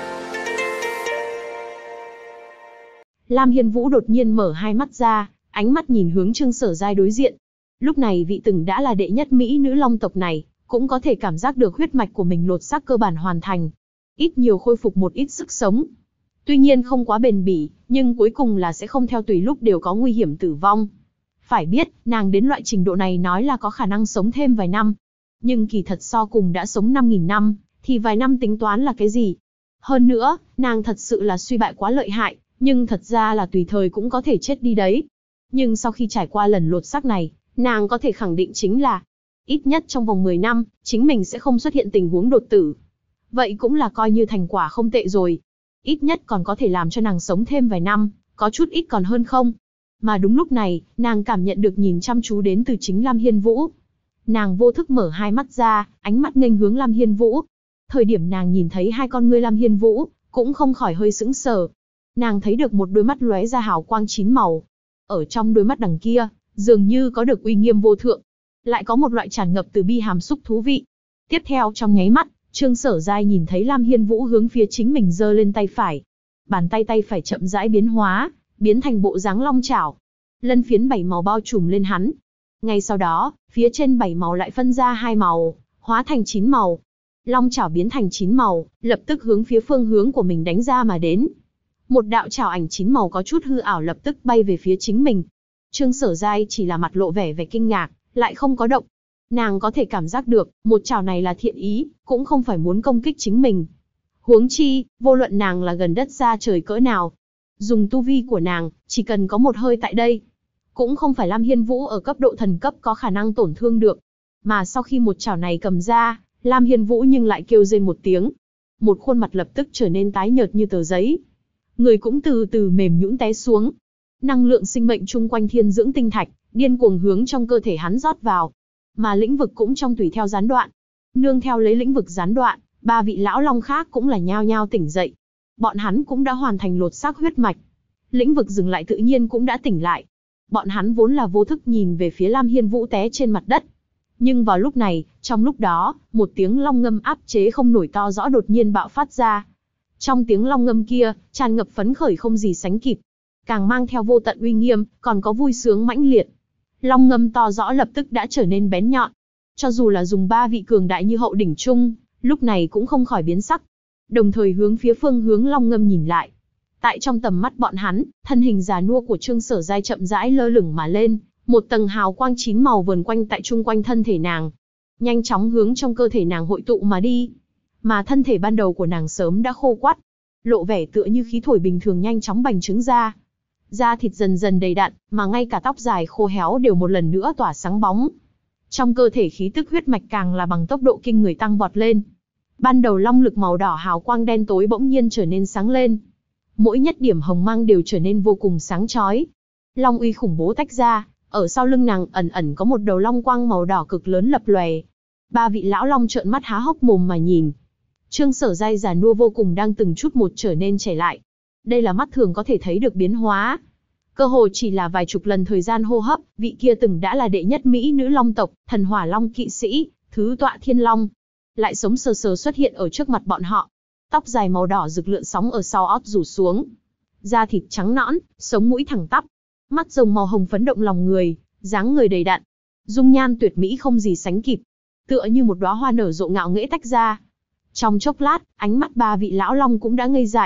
Lam Hiên Vũ đột nhiên mở hai mắt ra, ánh mắt nhìn hướng Trương Sở Giai đối diện. Lúc này vị từng đã là đệ nhất mỹ nữ long tộc này, cũng có thể cảm giác được huyết mạch của mình lột xác cơ bản hoàn thành. Ít nhiều khôi phục một ít sức sống. Tuy nhiên không quá bền bỉ, nhưng cuối cùng là sẽ không theo tùy lúc đều có nguy hiểm tử vong. Phải biết, nàng đến loại trình độ này nói là có khả năng sống thêm vài năm. Nhưng kỳ thật so cùng đã sống 5.000 năm, thì vài năm tính toán là cái gì? Hơn nữa, nàng thật sự là suy bại quá lợi hại, nhưng thật ra là tùy thời cũng có thể chết đi đấy. Nhưng sau khi trải qua lần lột xác này, nàng có thể khẳng định chính là, ít nhất trong vòng 10 năm, chính mình sẽ không xuất hiện tình huống đột tử. Vậy cũng là coi như thành quả không tệ rồi. Ít nhất còn có thể làm cho nàng sống thêm vài năm, có chút ít còn hơn không. Mà đúng lúc này, nàng cảm nhận được nhìn chăm chú đến từ chính Lam Hiên Vũ. Nàng vô thức mở hai mắt ra, ánh mắt nghênh hướng Lam Hiên Vũ. Thời điểm nàng nhìn thấy hai con ngươi Lam Hiên Vũ, cũng không khỏi hơi sững sờ. Nàng thấy được một đôi mắt lóe ra hào quang 9 màu. Ở trong đôi mắt đằng kia, dường như có được uy nghiêm vô thượng. Lại có một loại tràn ngập từ bi hàm xúc thú vị. Tiếp theo trong nháy mắt, Trương Sở Giai nhìn thấy Lam Hiên Vũ hướng phía chính mình giơ lên tay phải. Bàn tay phải chậm rãi biến hóa, biến thành bộ dáng long chảo. Lân phiến 7 màu bao trùm lên hắn. Ngay sau đó, phía trên 7 màu lại phân ra 2 màu, hóa thành 9 màu. Long chảo biến thành 9 màu, lập tức hướng phía phương hướng của mình đánh ra mà đến. Một đạo chảo ảnh 9 màu có chút hư ảo lập tức bay về phía chính mình. Trương Sở Giai chỉ là mặt lộ vẻ kinh ngạc, lại không có động. Nàng có thể cảm giác được, một chảo này là thiện ý, cũng không phải muốn công kích chính mình. Huống chi, vô luận nàng là gần đất xa trời cỡ nào, dùng tu vi của nàng, chỉ cần có một hơi tại đây, cũng không phải Lam Hiên Vũ ở cấp độ thần cấp có khả năng tổn thương được. Mà sau khi một chảo này cầm ra, Lam Hiên Vũ nhưng lại kêu rên một tiếng. Một khuôn mặt lập tức trở nên tái nhợt như tờ giấy. Người cũng từ từ mềm nhũn té xuống. Năng lượng sinh mệnh chung quanh thiên dưỡng tinh thạch, điên cuồng hướng trong cơ thể hắn rót vào. Mà lĩnh vực cũng trong tùy theo gián đoạn. Nương theo lấy lĩnh vực gián đoạn, ba vị lão long khác cũng là nhao nhao tỉnh dậy. Bọn hắn cũng đã hoàn thành lột xác huyết mạch. Lĩnh vực dừng lại tự nhiên cũng đã tỉnh lại. Bọn hắn vốn là vô thức nhìn về phía Lam Hiên Vũ té trên mặt đất. Nhưng vào lúc này, trong lúc đó, một tiếng long ngâm áp chế không nổi to rõ đột nhiên bạo phát ra. Trong tiếng long ngâm kia, tràn ngập phấn khởi không gì sánh kịp. Càng mang theo vô tận uy nghiêm, còn có vui sướng mãnh liệt. Long ngâm to rõ lập tức đã trở nên bén nhọn. Cho dù là dùng ba vị cường đại như hậu đỉnh trung, lúc này cũng không khỏi biến sắc. Đồng thời hướng phía phương hướng long ngâm nhìn lại. Tại trong tầm mắt bọn hắn, thân hình già nua của Trương Sở Giai chậm rãi lơ lửng mà lên, một tầng hào quang 9 màu vờn quanh tại chung quanh thân thể nàng, nhanh chóng hướng trong cơ thể nàng hội tụ mà đi. Mà thân thể ban đầu của nàng sớm đã khô quắt, lộ vẻ tựa như khí thổi bình thường nhanh chóng bành trướng ra. Da thịt dần dần đầy đặn, mà ngay cả tóc dài khô héo đều một lần nữa tỏa sáng bóng. Trong cơ thể khí tức huyết mạch càng là bằng tốc độ kinh người tăng vọt lên. Ban đầu long lực màu đỏ hào quang đen tối bỗng nhiên trở nên sáng lên. Mỗi nhất điểm hồng mang đều trở nên vô cùng sáng chói. Long uy khủng bố tách ra, ở sau lưng nàng ẩn ẩn có một đầu long quang màu đỏ cực lớn lập lòe. Ba vị lão long trợn mắt há hốc mồm mà nhìn. Trương Sở Giai già nua vô cùng đang từng chút một trở nên trẻ lại. Đây là mắt thường có thể thấy được biến hóa. Cơ hồ chỉ là vài chục lần thời gian hô hấp, vị kia từng đã là đệ nhất mỹ nữ long tộc, thần hỏa long kỵ sĩ, thứ tọa thiên long, lại sống sờ sờ xuất hiện ở trước mặt bọn họ. Tóc dài màu đỏ rực lượn sóng ở sau ót rủ xuống. Da thịt trắng nõn, sống mũi thẳng tắp. Mắt rồng màu hồng phấn động lòng người, dáng người đầy đặn. Dung nhan tuyệt mỹ không gì sánh kịp. Tựa như một đóa hoa nở rộ ngạo nghễ tách ra. Trong chốc lát, ánh mắt ba vị lão long cũng đã ngây dại.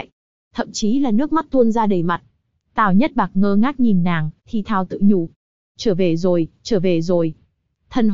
thậm chí là nước mắt tuôn ra đầy mặt. Tào Nhất Bạc ngơ ngác nhìn nàng, thì thào tự nhủ. Trở về rồi, trở về rồi. Thần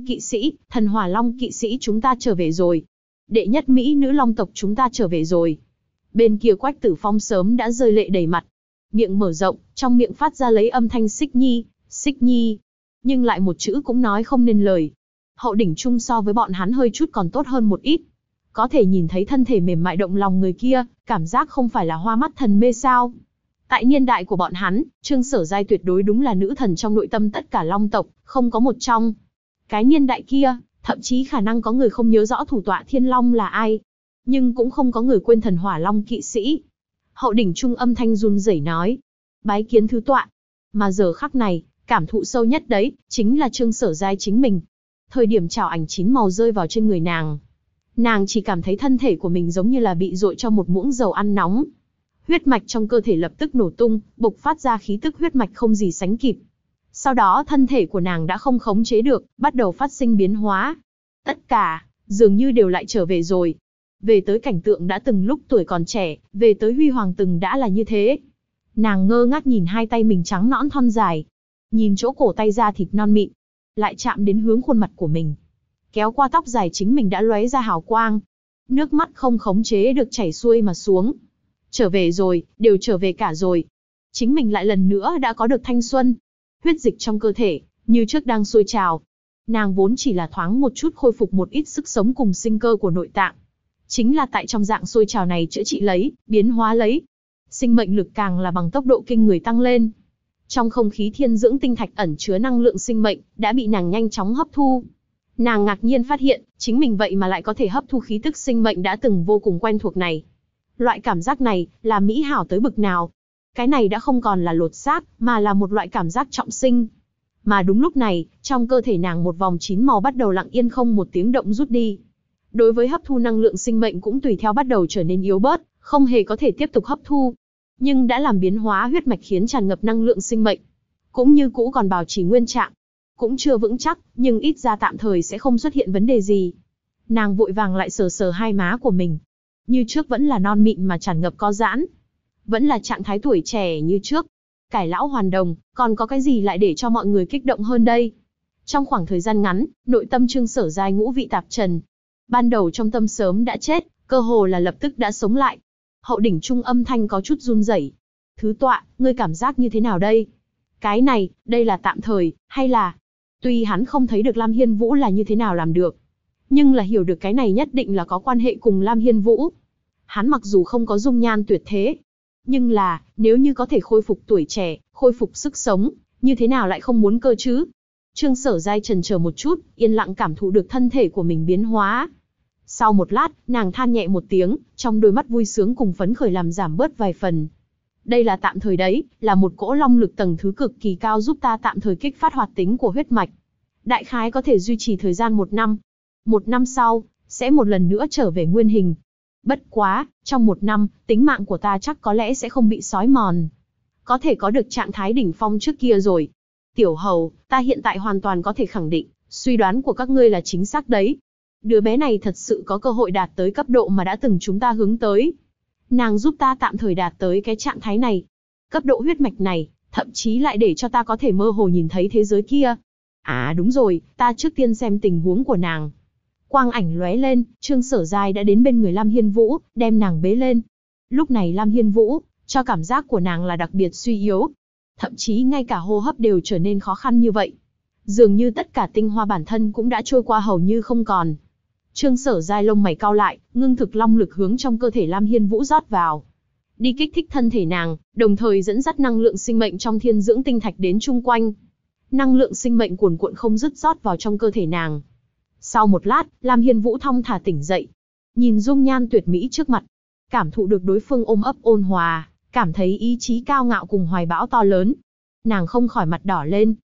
Hỏa Long kỵ sĩ chúng ta trở về rồi. Đệ nhất mỹ nữ Long tộc chúng ta trở về rồi. Bên kia Quách Tử Phong sớm đã rơi lệ đầy mặt. Miệng mở rộng, trong miệng phát ra lấy âm thanh xích nhi. Nhưng lại một chữ cũng nói không nên lời. Hậu đỉnh trung so với bọn hắn hơi chút còn tốt hơn một ít. Có thể nhìn thấy thân thể mềm mại động lòng người kia, cảm giác không phải là hoa mắt thần mê sao. Tại niên đại của bọn hắn, Trương Sở Giai tuyệt đối đúng là nữ thần trong nội tâm tất cả Long tộc, không có một trong. Cái niên đại kia, thậm chí khả năng có người không nhớ rõ thủ tọa Thiên Long là ai. Nhưng cũng không có người quên thần Hỏa Long kỵ sĩ. Hậu đỉnh trung âm thanh run rẩy nói. Bái kiến thứ tọa. Mà giờ khắc này, cảm thụ sâu nhất đấy, chính là Trương Sở Giai chính mình. Thời điểm chảo ảnh 9 màu rơi vào trên người nàng. Nàng chỉ cảm thấy thân thể của mình giống như là bị dội cho một muỗng dầu ăn nóng. Huyết mạch trong cơ thể lập tức nổ tung, bộc phát ra khí tức huyết mạch không gì sánh kịp. Sau đó thân thể của nàng đã không khống chế được, bắt đầu phát sinh biến hóa. Tất cả, dường như đều lại trở về rồi. Về tới cảnh tượng đã từng lúc tuổi còn trẻ, về tới huy hoàng từng đã là như thế. Nàng ngơ ngác nhìn hai tay mình trắng nõn thon dài. Nhìn chỗ cổ tay da thịt non mịn. Lại chạm đến hướng khuôn mặt của mình. Kéo qua tóc dài chính mình đã lóe ra hào quang. Nước mắt không khống chế được chảy xuôi mà xuống. Trở về rồi, đều trở về cả rồi. Chính mình lại lần nữa đã có được thanh xuân. Huyết dịch trong cơ thể, như trước đang sôi trào. Nàng vốn chỉ là thoáng một chút khôi phục một ít sức sống cùng sinh cơ của nội tạng. Chính là tại trong dạng sôi trào này chữa trị lấy, biến hóa lấy. Sinh mệnh lực càng là bằng tốc độ kinh người tăng lên. Trong không khí thiên dưỡng tinh thạch ẩn chứa năng lượng sinh mệnh, đã bị nàng nhanh chóng hấp thu. Nàng ngạc nhiên phát hiện, chính mình vậy mà lại có thể hấp thu khí tức sinh mệnh đã từng vô cùng quen thuộc này. Loại cảm giác này, là mỹ hảo tới bực nào. Cái này đã không còn là lột xác, mà là một loại cảm giác trọng sinh. Mà đúng lúc này, trong cơ thể nàng một vòng 9 màu bắt đầu lặng yên không một tiếng động rút đi. Đối với hấp thu năng lượng sinh mệnh cũng tùy theo bắt đầu trở nên yếu bớt, không hề có thể tiếp tục hấp thu. Nhưng đã làm biến hóa huyết mạch khiến tràn ngập năng lượng sinh mệnh. Cũng như cũ còn bảo trì nguyên trạng. Cũng chưa vững chắc, nhưng ít ra tạm thời sẽ không xuất hiện vấn đề gì. Nàng vội vàng lại sờ sờ hai má của mình. Như trước vẫn là non mịn mà tràn ngập co giãn. Vẫn là trạng thái tuổi trẻ như trước. Cải lão hoàn đồng, còn có cái gì lại để cho mọi người kích động hơn đây? Trong khoảng thời gian ngắn, nội tâm Trương Sở Giai ngũ vị tạp trần. Ban đầu trong tâm sớm đã chết, cơ hồ là lập tức đã sống lại. Hậu đỉnh trung âm thanh có chút run rẩy. Thứ tọa, ngươi cảm giác như thế nào đây? Cái này, đây là tạm thời, hay là... Tuy hắn không thấy được Lam Hiên Vũ là như thế nào làm được. Nhưng là hiểu được cái này nhất định là có quan hệ cùng Lam Hiên Vũ. Hắn mặc dù không có dung nhan tuyệt thế. Nhưng là, nếu như có thể khôi phục tuổi trẻ, khôi phục sức sống, như thế nào lại không muốn cơ chứ? Trương Sở Giai chần chờ một chút, yên lặng cảm thụ được thân thể của mình biến hóa. Sau một lát, nàng than nhẹ một tiếng, trong đôi mắt vui sướng cùng phấn khởi làm giảm bớt vài phần. Đây là tạm thời đấy, là một cỗ long lực tầng thứ cực kỳ cao giúp ta tạm thời kích phát hoạt tính của huyết mạch. Đại khái có thể duy trì thời gian 1 năm. 1 năm sau, sẽ một lần nữa trở về nguyên hình. Bất quá, trong 1 năm, tính mạng của ta chắc có lẽ sẽ không bị xói mòn. Có thể có được trạng thái đỉnh phong trước kia rồi. Tiểu hầu, ta hiện tại hoàn toàn có thể khẳng định, suy đoán của các ngươi là chính xác đấy. Đứa bé này thật sự có cơ hội đạt tới cấp độ mà đã từng chúng ta hướng tới. Nàng giúp ta tạm thời đạt tới cái trạng thái này. Cấp độ huyết mạch này, thậm chí lại để cho ta có thể mơ hồ nhìn thấy thế giới kia. À đúng rồi, ta trước tiên xem tình huống của nàng. Quang ảnh lóe lên, Trương Sở Giai đã đến bên người Lam Hiên Vũ, đem nàng bế lên. Lúc này Lam Hiên Vũ, cho cảm giác của nàng là đặc biệt suy yếu. Thậm chí ngay cả hô hấp đều trở nên khó khăn như vậy. Dường như tất cả tinh hoa bản thân cũng đã trôi qua hầu như không còn. Trương Sở Giai lông mày cau lại, ngưng thực long lực hướng trong cơ thể Lam Hiên Vũ rót vào. Đi kích thích thân thể nàng, đồng thời dẫn dắt năng lượng sinh mệnh trong thiên dưỡng tinh thạch đến chung quanh. Năng lượng sinh mệnh cuồn cuộn không dứt rót vào trong cơ thể nàng. Sau một lát, Lam Hiên Vũ thong thả tỉnh dậy. Nhìn dung nhan tuyệt mỹ trước mặt. Cảm thụ được đối phương ôm ấp ôn hòa, cảm thấy ý chí cao ngạo cùng hoài bão to lớn. Nàng không khỏi mặt đỏ lên.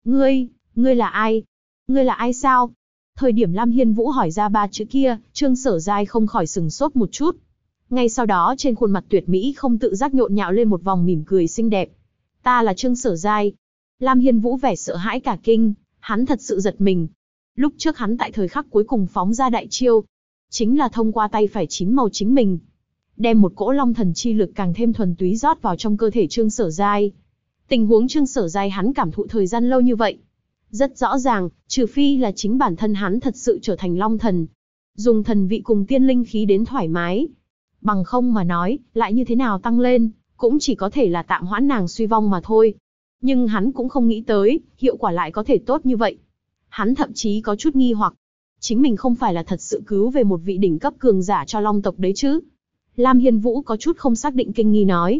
Ngươi là ai? Ngươi là ai sao? Thời điểm Lam Hiên Vũ hỏi ra 3 chữ kia, Trương Sở Giai không khỏi sừng sốt một chút. Ngay sau đó trên khuôn mặt tuyệt mỹ không tự giác nhộn nhạo lên một vòng mỉm cười xinh đẹp. Ta là Trương Sở Giai. Lam Hiên Vũ vẻ sợ hãi cả kinh, hắn thật sự giật mình. Lúc trước hắn tại thời khắc cuối cùng phóng ra đại chiêu, chính là thông qua tay phải 9 màu chính mình. đem một cỗ long thần chi lực càng thêm thuần túy rót vào trong cơ thể Trương Sở Giai. Tình huống Trương Sở Giai hắn cảm thụ thời gian lâu như vậy. Rất rõ ràng, trừ phi là chính bản thân hắn thật sự trở thành long thần. Dùng thần vị cùng tiên linh khí đến thoải mái. Bằng không mà nói, lại như thế nào tăng lên, cũng chỉ có thể là tạm hoãn nàng suy vong mà thôi. Nhưng hắn cũng không nghĩ tới, hiệu quả lại có thể tốt như vậy. Hắn thậm chí có chút nghi hoặc. Chính mình không phải là thật sự cứu về một vị đỉnh cấp cường giả cho long tộc đấy chứ. Lam Hiên Vũ có chút không xác định kinh nghi nói.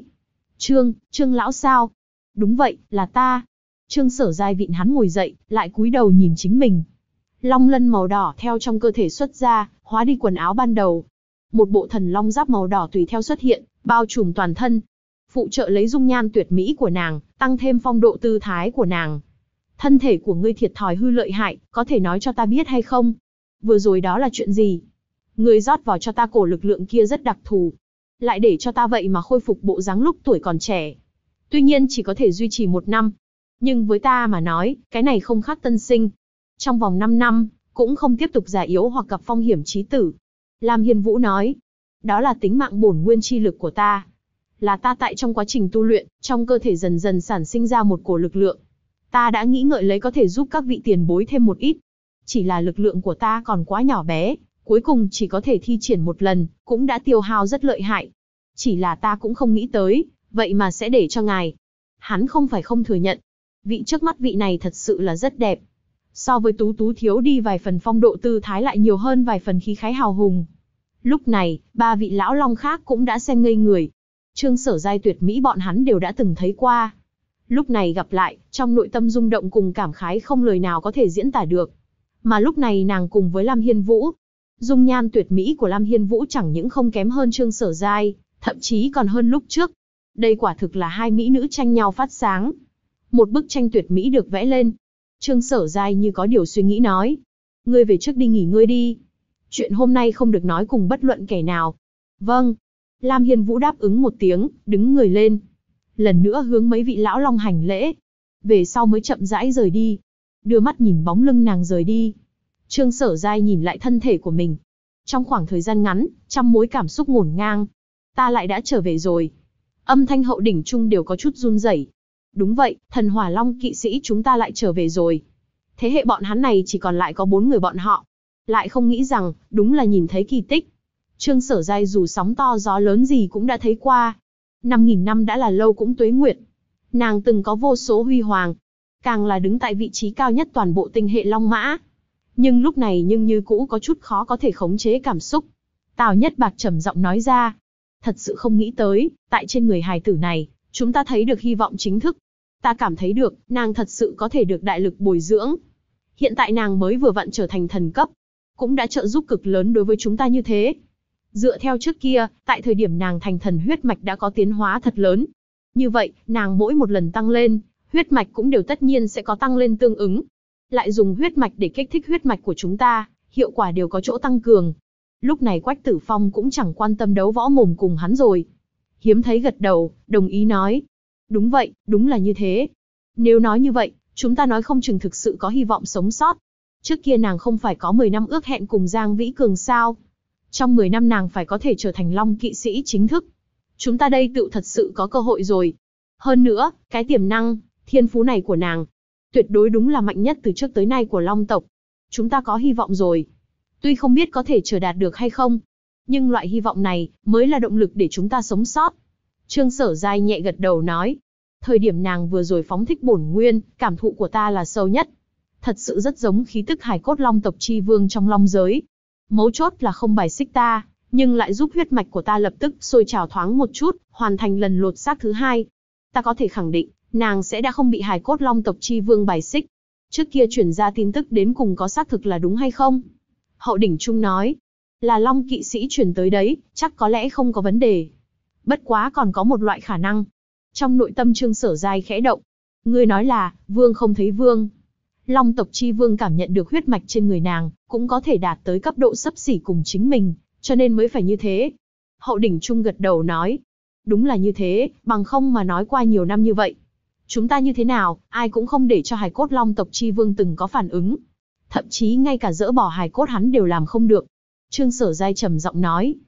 Trương lão sao? Đúng vậy, là ta. Trương Sở Giai vịn hắn ngồi dậy, lại cúi đầu nhìn chính mình. Long lân màu đỏ theo trong cơ thể xuất ra, hóa đi quần áo ban đầu. Một bộ thần long giáp màu đỏ tùy theo xuất hiện, bao trùm toàn thân. Phụ trợ lấy dung nhan tuyệt mỹ của nàng, tăng thêm phong độ tư thái của nàng. Thân thể của ngươi thiệt thòi hư lợi hại, có thể nói cho ta biết hay không? Vừa rồi đó là chuyện gì? Ngươi rót vào cho ta cổ lực lượng kia rất đặc thù. Lại để cho ta vậy mà khôi phục bộ dáng lúc tuổi còn trẻ. Tuy nhiên chỉ có thể duy trì 1 năm. Nhưng với ta mà nói, cái này không khác tân sinh. Trong vòng 5 năm, cũng không tiếp tục già yếu hoặc gặp phong hiểm chí tử. Lam Hiên Vũ nói, đó là tính mạng bổn nguyên chi lực của ta. Là ta tại trong quá trình tu luyện, trong cơ thể dần dần sản sinh ra một cổ lực lượng. Ta đã nghĩ ngợi lấy có thể giúp các vị tiền bối thêm một ít. Chỉ là lực lượng của ta còn quá nhỏ bé, cuối cùng chỉ có thể thi triển một lần, cũng đã tiêu hao rất lợi hại. Chỉ là ta cũng không nghĩ tới, vậy mà sẽ để cho ngài. Hắn không phải không thừa nhận. Vị trước mắt vị này thật sự là rất đẹp. So với Tú Tú thiếu đi vài phần phong độ tư thái lại nhiều hơn vài phần khí khái hào hùng. Lúc này, 3 vị lão long khác cũng đã xem ngây người. Trương Sở Giai tuyệt mỹ bọn hắn đều đã từng thấy qua. Lúc này gặp lại, trong nội tâm rung động cùng cảm khái không lời nào có thể diễn tả được. Mà lúc này nàng cùng với Lam Hiên Vũ. Dung nhan tuyệt mỹ của Lam Hiên Vũ chẳng những không kém hơn Trương Sở Giai, thậm chí còn hơn lúc trước. Đây quả thực là hai mỹ nữ tranh nhau phát sáng. Một bức tranh tuyệt mỹ được vẽ lên. Trương Sở Giai như có điều suy nghĩ nói. Ngươi về trước đi nghỉ ngơi đi. Chuyện hôm nay không được nói cùng bất luận kẻ nào. Vâng. Lam Hiên Vũ đáp ứng một tiếng, đứng người lên. Lần nữa hướng mấy vị lão long hành lễ. Về sau mới chậm rãi rời đi. Đưa mắt nhìn bóng lưng nàng rời đi. Trương Sở Giai nhìn lại thân thể của mình. Trong khoảng thời gian ngắn, trăm mối cảm xúc ngổn ngang. Ta lại đã trở về rồi. Âm thanh hậu đỉnh trung đều có chút run rẩy. Đúng vậy, thần hỏa long kỵ sĩ chúng ta lại trở về rồi. Thế hệ bọn hắn này chỉ còn lại có 4 người bọn họ. Lại không nghĩ rằng, đúng là nhìn thấy kỳ tích. Trương Sở Giai dù sóng to gió lớn gì cũng đã thấy qua. 5.000 năm đã là lâu cũng tuế nguyệt. Nàng từng có vô số huy hoàng. Càng là đứng tại vị trí cao nhất toàn bộ tinh hệ Long Mã. Nhưng lúc này như cũ có chút khó có thể khống chế cảm xúc. Tào Nhất Bạc trầm giọng nói ra. Thật sự không nghĩ tới, tại trên người hài tử này, chúng ta thấy được hy vọng chính thức. Ta cảm thấy được, nàng thật sự có thể được đại lực bồi dưỡng. Hiện tại nàng mới vừa vặn trở thành thần cấp. Cũng đã trợ giúp cực lớn đối với chúng ta như thế. Dựa theo trước kia, tại thời điểm nàng thành thần huyết mạch đã có tiến hóa thật lớn. Như vậy, nàng mỗi một lần tăng lên, huyết mạch cũng đều tất nhiên sẽ có tăng lên tương ứng. Lại dùng huyết mạch để kích thích huyết mạch của chúng ta, hiệu quả đều có chỗ tăng cường. Lúc này Quách Tử Phong cũng chẳng quan tâm đấu võ mồm cùng hắn rồi. Hiếm thấy gật đầu, đồng ý nói. Đúng vậy, đúng là như thế. Nếu nói như vậy, chúng ta nói không chừng thực sự có hy vọng sống sót. Trước kia nàng không phải có 10 năm ước hẹn cùng Giang Vĩ Cường sao? Trong 10 năm nàng phải có thể trở thành Long kỵ sĩ chính thức. Chúng ta đây tự thật sự có cơ hội rồi. Hơn nữa, cái tiềm năng, thiên phú này của nàng, tuyệt đối đúng là mạnh nhất từ trước tới nay của Long tộc. Chúng ta có hy vọng rồi. Tuy không biết có thể trở đạt được hay không, nhưng loại hy vọng này mới là động lực để chúng ta sống sót. Trương Sở Giai nhẹ gật đầu nói. Thời điểm nàng vừa rồi phóng thích bổn nguyên, cảm thụ của ta là sâu nhất. Thật sự rất giống khí tức hài cốt Long tộc chi vương trong Long giới. Mấu chốt là không bài xích ta, nhưng lại giúp huyết mạch của ta lập tức sôi trào thoáng một chút, hoàn thành lần lột xác thứ 2. Ta có thể khẳng định, nàng sẽ đã không bị hài cốt Long tộc chi vương bài xích. Trước kia truyền ra tin tức đến cùng có xác thực là đúng hay không? Hậu đỉnh trung nói, là Long kỵ sĩ truyền tới đấy, chắc có lẽ không có vấn đề. Bất quá còn có một loại khả năng. Trong nội tâm Trương Sở Giai khẽ động. Ngươi nói là, vương không thấy vương. Long tộc chi vương cảm nhận được huyết mạch trên người nàng, cũng có thể đạt tới cấp độ xấp xỉ cùng chính mình, cho nên mới phải như thế. Hậu đỉnh trung gật đầu nói. Đúng là như thế, bằng không mà nói qua nhiều năm như vậy. Chúng ta như thế nào, ai cũng không để cho hài cốt Long tộc chi vương từng có phản ứng. Thậm chí ngay cả dỡ bỏ hài cốt hắn đều làm không được. Trương Sở Giai trầm giọng nói.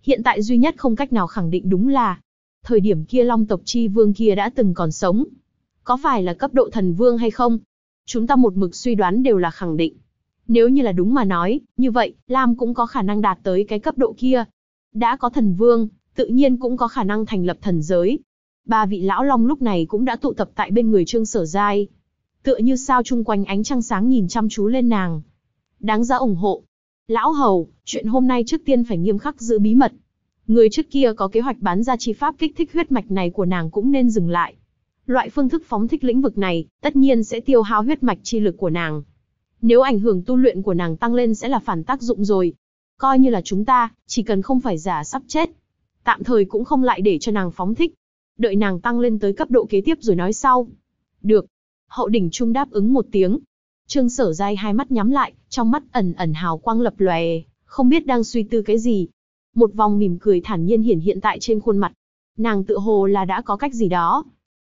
Hiện tại duy nhất không cách nào khẳng định đúng là, thời điểm kia Long tộc chi vương kia đã từng còn sống. Có phải là cấp độ thần vương hay không? Chúng ta một mực suy đoán đều là khẳng định. Nếu như là đúng mà nói, như vậy, Lam cũng có khả năng đạt tới cái cấp độ kia. Đã có thần vương, tự nhiên cũng có khả năng thành lập thần giới. Ba vị lão long lúc này cũng đã tụ tập tại bên người Trương Sở Giai. Tựa như sao chung quanh ánh trăng sáng nhìn chăm chú lên nàng. Đáng giá ủng hộ. Lão hầu, chuyện hôm nay trước tiên phải nghiêm khắc giữ bí mật. Người trước kia có kế hoạch bán ra chi pháp kích thích huyết mạch này của nàng cũng nên dừng lại. Loại phương thức phóng thích lĩnh vực này, tất nhiên sẽ tiêu hao huyết mạch chi lực của nàng. Nếu ảnh hưởng tu luyện của nàng tăng lên sẽ là phản tác dụng rồi. Coi như là chúng ta, chỉ cần không phải giả sắp chết. Tạm thời cũng không lại để cho nàng phóng thích. Đợi nàng tăng lên tới cấp độ kế tiếp rồi nói sau. Được. Hậu đỉnh trung đáp ứng một tiếng. Trương Sở Giai hai mắt nhắm lại, trong mắt ẩn ẩn hào quang lập lòe, không biết đang suy tư cái gì. Một vòng mỉm cười thản nhiên hiển hiện tại trên khuôn mặt. Nàng tự hồ là đã có cách gì đó.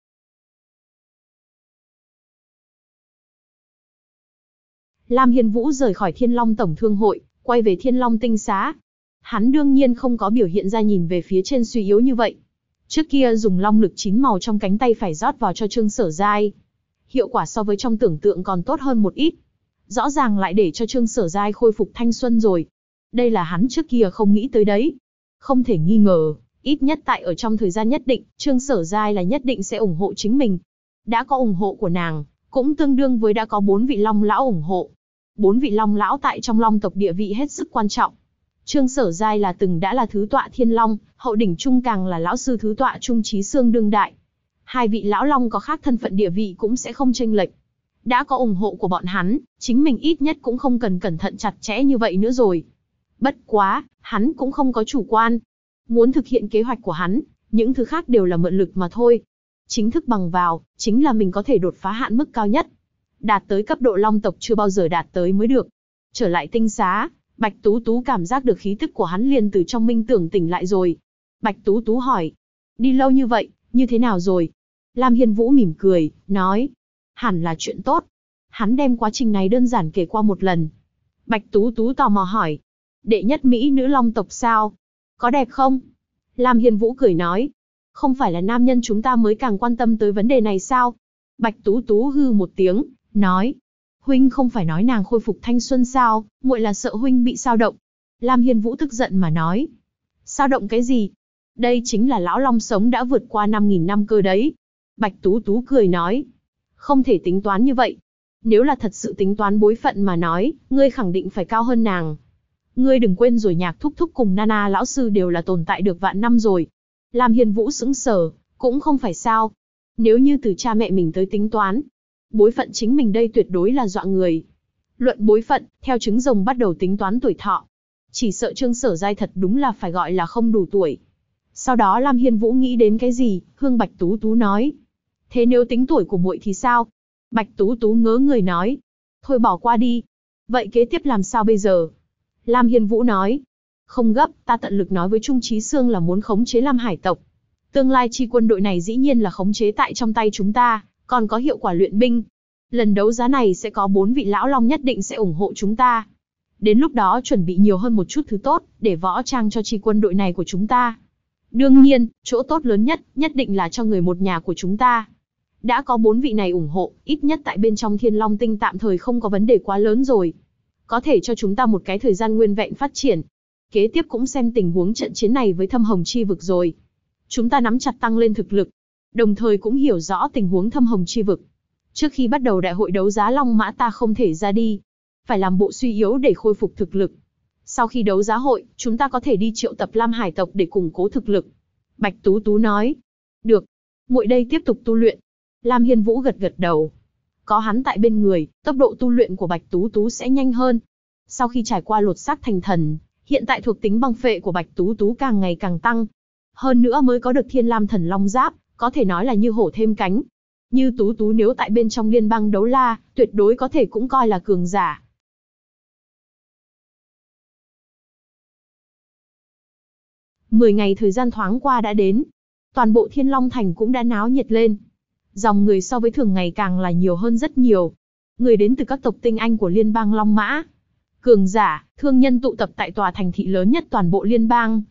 Lam Hiên Vũ rời khỏi Thiên Long Tổng Thương Hội, quay về Thiên Long Tinh Xá. Hắn đương nhiên không có biểu hiện ra nhìn về phía trên suy yếu như vậy. Trước kia dùng long lực 9 màu trong cánh tay phải rót vào cho Trương Sở Giai. Hiệu quả so với trong tưởng tượng còn tốt hơn một ít. Rõ ràng lại để cho Trương Sở Giai khôi phục thanh xuân rồi. Đây là hắn trước kia không nghĩ tới đấy. Không thể nghi ngờ, ít nhất tại ở trong thời gian nhất định, Trương Sở Giai là nhất định sẽ ủng hộ chính mình. Đã có ủng hộ của nàng, cũng tương đương với đã có 4 vị long lão ủng hộ. 4 vị long lão tại trong long tộc địa vị hết sức quan trọng. Trương Sở Giai là từng đã là thứ tọa Thiên Long, hậu đỉnh trung càng là lão sư thứ tọa Trung Chí Xương đương đại. Hai vị lão long có khác thân phận địa vị cũng sẽ không chênh lệch. Đã có ủng hộ của bọn hắn, chính mình ít nhất cũng không cần cẩn thận chặt chẽ như vậy nữa rồi. Bất quá, hắn cũng không có chủ quan. Muốn thực hiện kế hoạch của hắn, những thứ khác đều là mượn lực mà thôi. Chính thức bằng vào, chính là mình có thể đột phá hạn mức cao nhất. Đạt tới cấp độ long tộc chưa bao giờ đạt tới mới được. Trở lại tinh xá, Bạch Tú Tú cảm giác được khí tức của hắn liền từ trong minh tưởng tỉnh lại rồi. Bạch Tú Tú hỏi, đi lâu như vậy, như thế nào rồi? Lam Hiên Vũ mỉm cười, nói, hẳn là chuyện tốt. Hắn đem quá trình này đơn giản kể qua một lần. Bạch Tú Tú tò mò hỏi, đệ nhất mỹ nữ long tộc sao? Có đẹp không? Lam Hiên Vũ cười nói, không phải là nam nhân chúng ta mới càng quan tâm tới vấn đề này sao? Bạch Tú Tú hư một tiếng, nói, huynh không phải nói nàng khôi phục thanh xuân sao, muội là sợ huynh bị sao động. Lam Hiên Vũ tức giận mà nói, sao động cái gì? Đây chính là lão long sống đã vượt qua 5.000 năm cơ đấy. Bạch Tú Tú cười nói, không thể tính toán như vậy. Nếu là thật sự tính toán bối phận mà nói, ngươi khẳng định phải cao hơn nàng. Ngươi đừng quên rồi Nhạc thúc thúc cùng Nana lão sư đều là tồn tại được vạn năm rồi. Lam Hiên Vũ sững sờ, cũng không phải sao. Nếu như từ cha mẹ mình tới tính toán, bối phận chính mình đây tuyệt đối là dọa người. Luận bối phận, theo trứng rồng bắt đầu tính toán tuổi thọ. Chỉ sợ Trương Sở Giai thật đúng là phải gọi là không đủ tuổi. Sau đó Lam Hiên Vũ nghĩ đến cái gì, Hương Bạch Tú Tú nói. Thế nếu tính tuổi của muội thì sao? Bạch Tú Tú ngớ người nói. Thôi bỏ qua đi. Vậy kế tiếp làm sao bây giờ? Lam Hiên Vũ nói. Không gấp, ta tận lực nói với Trung Chí Xương là muốn khống chế Lam Hải tộc. Tương lai chi quân đội này dĩ nhiên là khống chế tại trong tay chúng ta, còn có hiệu quả luyện binh. Lần đấu giá này sẽ có 4 vị lão long nhất định sẽ ủng hộ chúng ta. Đến lúc đó chuẩn bị nhiều hơn một chút thứ tốt, để võ trang cho chi quân đội này của chúng ta. Đương nhiên, chỗ tốt lớn nhất, nhất định là cho người một nhà của chúng ta. Đã có 4 vị này ủng hộ, ít nhất tại bên trong Thiên Long Tinh tạm thời không có vấn đề quá lớn rồi. Có thể cho chúng ta một cái thời gian nguyên vẹn phát triển. Kế tiếp cũng xem tình huống trận chiến này với Thâm Hồng Chi Vực rồi. Chúng ta nắm chặt tăng lên thực lực, đồng thời cũng hiểu rõ tình huống Thâm Hồng Chi Vực. Trước khi bắt đầu đại hội đấu giá Long Mã ta không thể ra đi, phải làm bộ suy yếu để khôi phục thực lực. Sau khi đấu giá hội, chúng ta có thể đi triệu tập Lam Hải tộc để củng cố thực lực. Bạch Tú Tú nói. Được, muội đây tiếp tục tu luyện. Lam Hiên Vũ gật gật đầu. Có hắn tại bên người, tốc độ tu luyện của Bạch Tú Tú sẽ nhanh hơn. Sau khi trải qua lột xác thành thần, hiện tại thuộc tính băng phệ của Bạch Tú Tú càng ngày càng tăng. Hơn nữa mới có được Thiên Lam Thần Long Giáp, có thể nói là như hổ thêm cánh. Như Tú Tú nếu tại bên trong liên bang đấu la, tuyệt đối có thể cũng coi là cường giả. 10 ngày thời gian thoáng qua đã đến. Toàn bộ Thiên Long Thành cũng đã náo nhiệt lên. Dòng người so với thường ngày càng là nhiều hơn rất nhiều. Người đến từ các tộc tinh anh của liên bang Long Mã. Cường giả, thương nhân tụ tập tại tòa thành thị lớn nhất toàn bộ liên bang.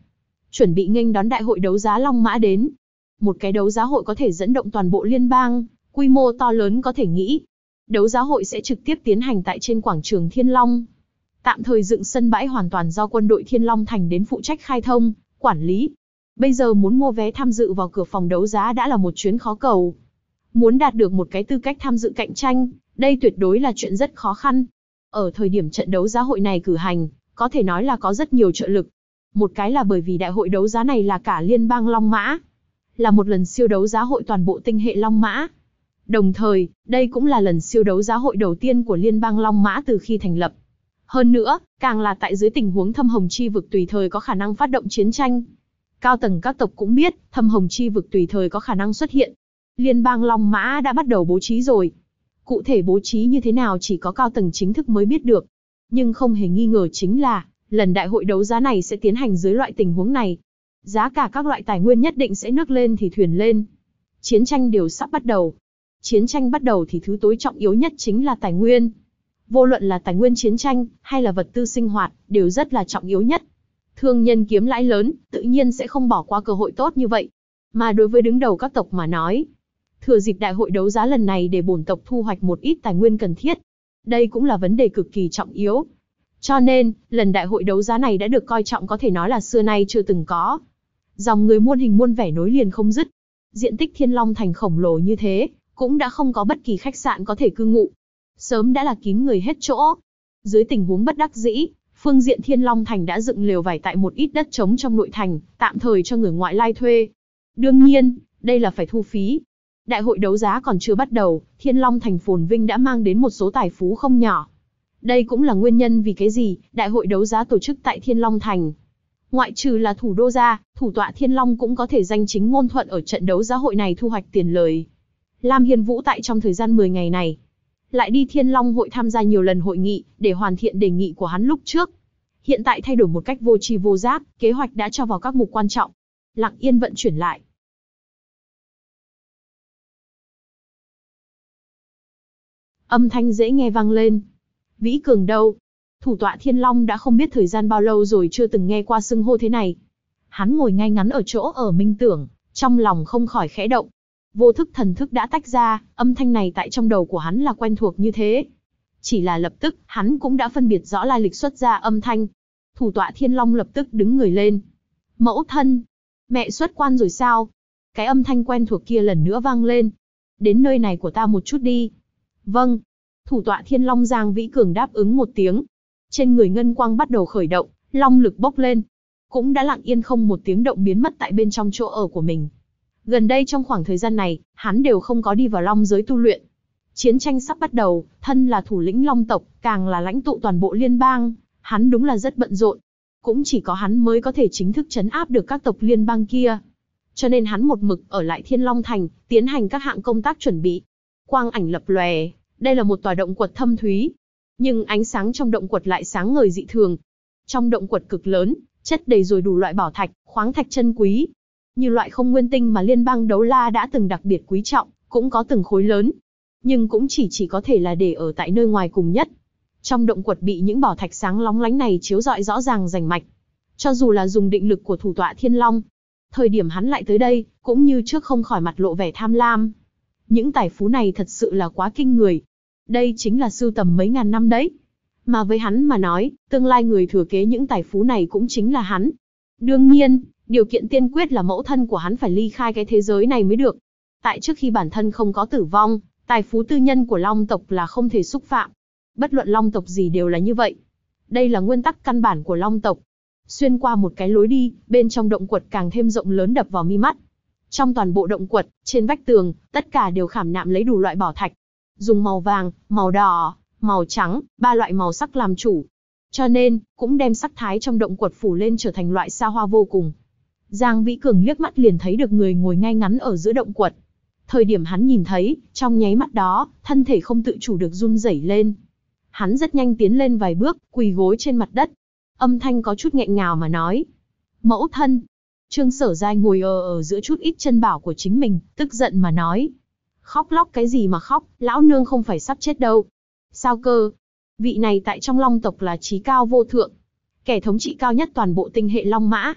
chuẩn bị nghênh đón đại hội đấu giá Long Mã đến. Một cái đấu giá hội có thể dẫn động toàn bộ liên bang, quy mô to lớn có thể nghĩ. Đấu giá hội sẽ trực tiếp tiến hành tại trên quảng trường Thiên Long. Tạm thời dựng sân bãi hoàn toàn do quân đội Thiên Long Thành đến phụ trách khai thông, quản lý. Bây giờ muốn mua vé tham dự vào cửa phòng đấu giá đã là một chuyến khó cầu. Muốn đạt được một cái tư cách tham dự cạnh tranh, đây tuyệt đối là chuyện rất khó khăn. Ở thời điểm trận đấu giá hội này cử hành, có thể nói là có rất nhiều trợ lực. Một cái là bởi vì đại hội đấu giá này là cả liên bang Long Mã, là một lần siêu đấu giá hội toàn bộ tinh hệ Long Mã. Đồng thời, đây cũng là lần siêu đấu giá hội đầu tiên của liên bang Long Mã từ khi thành lập. Hơn nữa, càng là tại dưới tình huống thâm hồng chi vực tùy thời có khả năng phát động chiến tranh. Cao tầng các tộc cũng biết, thâm hồng chi vực tùy thời có khả năng xuất hiện. Liên bang Long Mã đã bắt đầu bố trí rồi. Cụ thể bố trí như thế nào chỉ có cao tầng chính thức mới biết được. Nhưng không hề nghi ngờ chính là, lần đại hội đấu giá này sẽ tiến hành dưới loại tình huống này. Giá cả các loại tài nguyên nhất định sẽ nước lên thì thuyền lên. Chiến tranh đều sắp bắt đầu. Chiến tranh bắt đầu thì thứ tối trọng yếu nhất chính là tài nguyên. Vô luận là tài nguyên chiến tranh, hay là vật tư sinh hoạt, đều rất là trọng yếu nhất. Thương nhân kiếm lãi lớn, tự nhiên sẽ không bỏ qua cơ hội tốt như vậy. Mà đối với đứng đầu các tộc mà nói, thừa dịp đại hội đấu giá lần này để bổn tộc thu hoạch một ít tài nguyên cần thiết. Đây cũng là vấn đề cực kỳ trọng yếu. Cho nên, lần đại hội đấu giá này đã được coi trọng có thể nói là xưa nay chưa từng có. Dòng người muôn hình muôn vẻ nối liền không dứt. Diện tích Thiên Long Thành khổng lồ như thế, cũng đã không có bất kỳ khách sạn có thể cư ngụ. Sớm đã là kín người hết chỗ. Dưới tình huống bất đắc dĩ, phương diện Thiên Long Thành đã dựng lều vải tại một ít đất trống trong nội thành, tạm thời cho người ngoại lai thuê. Đương nhiên, đây là phải thu phí. Đại hội đấu giá còn chưa bắt đầu, Thiên Long Thành phồn vinh đã mang đến một số tài phú không nhỏ. Đây cũng là nguyên nhân vì cái gì đại hội đấu giá tổ chức tại Thiên Long Thành. Ngoại trừ là thủ đô ra, thủ tọa Thiên Long cũng có thể danh chính ngôn thuận ở trận đấu giá hội này thu hoạch tiền lời. Lam Hiên Vũ tại trong thời gian 10 ngày này, lại đi Thiên Long hội tham gia nhiều lần hội nghị, để hoàn thiện đề nghị của hắn lúc trước. Hiện tại thay đổi một cách vô tri vô giác, kế hoạch đã cho vào các mục quan trọng. Lặng yên vận chuyển lại. Âm thanh dễ nghe vang lên. Vĩ Cường đâu? Thủ tọa Thiên Long đã không biết thời gian bao lâu rồi chưa từng nghe qua xưng hô thế này. Hắn ngồi ngay ngắn ở chỗ ở minh tưởng, trong lòng không khỏi khẽ động. Vô thức thần thức đã tách ra, âm thanh này tại trong đầu của hắn là quen thuộc như thế. Chỉ là lập tức, hắn cũng đã phân biệt rõ lai lịch xuất ra âm thanh. Thủ tọa Thiên Long lập tức đứng người lên. Mẫu thân, mẹ xuất quan rồi sao? Cái âm thanh quen thuộc kia lần nữa vang lên. Đến nơi này của ta một chút đi. Vâng. Thủ tọa Thiên Long Giang Vĩ Cường đáp ứng một tiếng. Trên người ngân quang bắt đầu khởi động, long lực bốc lên. Cũng đã lặng yên không một tiếng động biến mất tại bên trong chỗ ở của mình. Gần đây trong khoảng thời gian này, hắn đều không có đi vào long giới tu luyện. Chiến tranh sắp bắt đầu, thân là thủ lĩnh long tộc, càng là lãnh tụ toàn bộ liên bang, hắn đúng là rất bận rộn. Cũng chỉ có hắn mới có thể chính thức trấn áp được các tộc liên bang kia. Cho nên hắn một mực ở lại Thiên Long Thành, tiến hành các hạng công tác chuẩn bị. Quang ảnh lập lòe, đây là một tòa động quật thâm thúy. Nhưng ánh sáng trong động quật lại sáng ngời dị thường. Trong động quật cực lớn, chất đầy rồi đủ loại bảo thạch, khoáng thạch chân quý. Như loại không nguyên tinh mà liên bang Đấu La đã từng đặc biệt quý trọng, cũng có từng khối lớn. Nhưng cũng chỉ có thể là để ở tại nơi ngoài cùng nhất. Trong động quật bị những bảo thạch sáng lóng lánh này chiếu rọi rõ ràng rành mạch. Cho dù là dùng định lực của thủ tọa Thiên Long, thời điểm hắn lại tới đây, cũng như trước không khỏi mặt lộ vẻ tham lam. Những tài phú này thật sự là quá kinh người. Đây chính là sưu tầm mấy ngàn năm đấy. Mà với hắn mà nói, tương lai người thừa kế những tài phú này cũng chính là hắn. Đương nhiên, điều kiện tiên quyết là mẫu thân của hắn phải ly khai cái thế giới này mới được. Tại trước khi bản thân không có tử vong, tài phú tư nhân của Long tộc là không thể xúc phạm. Bất luận Long tộc gì đều là như vậy. Đây là nguyên tắc căn bản của Long tộc. Xuyên qua một cái lối đi, bên trong động quật càng thêm rộng lớn đập vào mi mắt. Trong toàn bộ động quật, trên vách tường, tất cả đều khảm nạm lấy đủ loại bảo thạch. Dùng màu vàng, màu đỏ, màu trắng, 3 loại màu sắc làm chủ. Cho nên, cũng đem sắc thái trong động quật phủ lên trở thành loại xa hoa vô cùng. Giang Vĩ Cường liếc mắt liền thấy được người ngồi ngay ngắn ở giữa động quật. Thời điểm hắn nhìn thấy, trong nháy mắt đó, thân thể không tự chủ được run rẩy lên. Hắn rất nhanh tiến lên vài bước, quỳ gối trên mặt đất. Âm thanh có chút nghẹn ngào mà nói. Mẫu thân. Trương Sở Giai ngồi ở giữa chút ít chân bảo của chính mình, tức giận mà nói. Khóc lóc cái gì mà khóc, lão nương không phải sắp chết đâu. Sao cơ? Vị này tại trong Long tộc là trí cao vô thượng. Kẻ thống trị cao nhất toàn bộ tinh hệ Long Mã.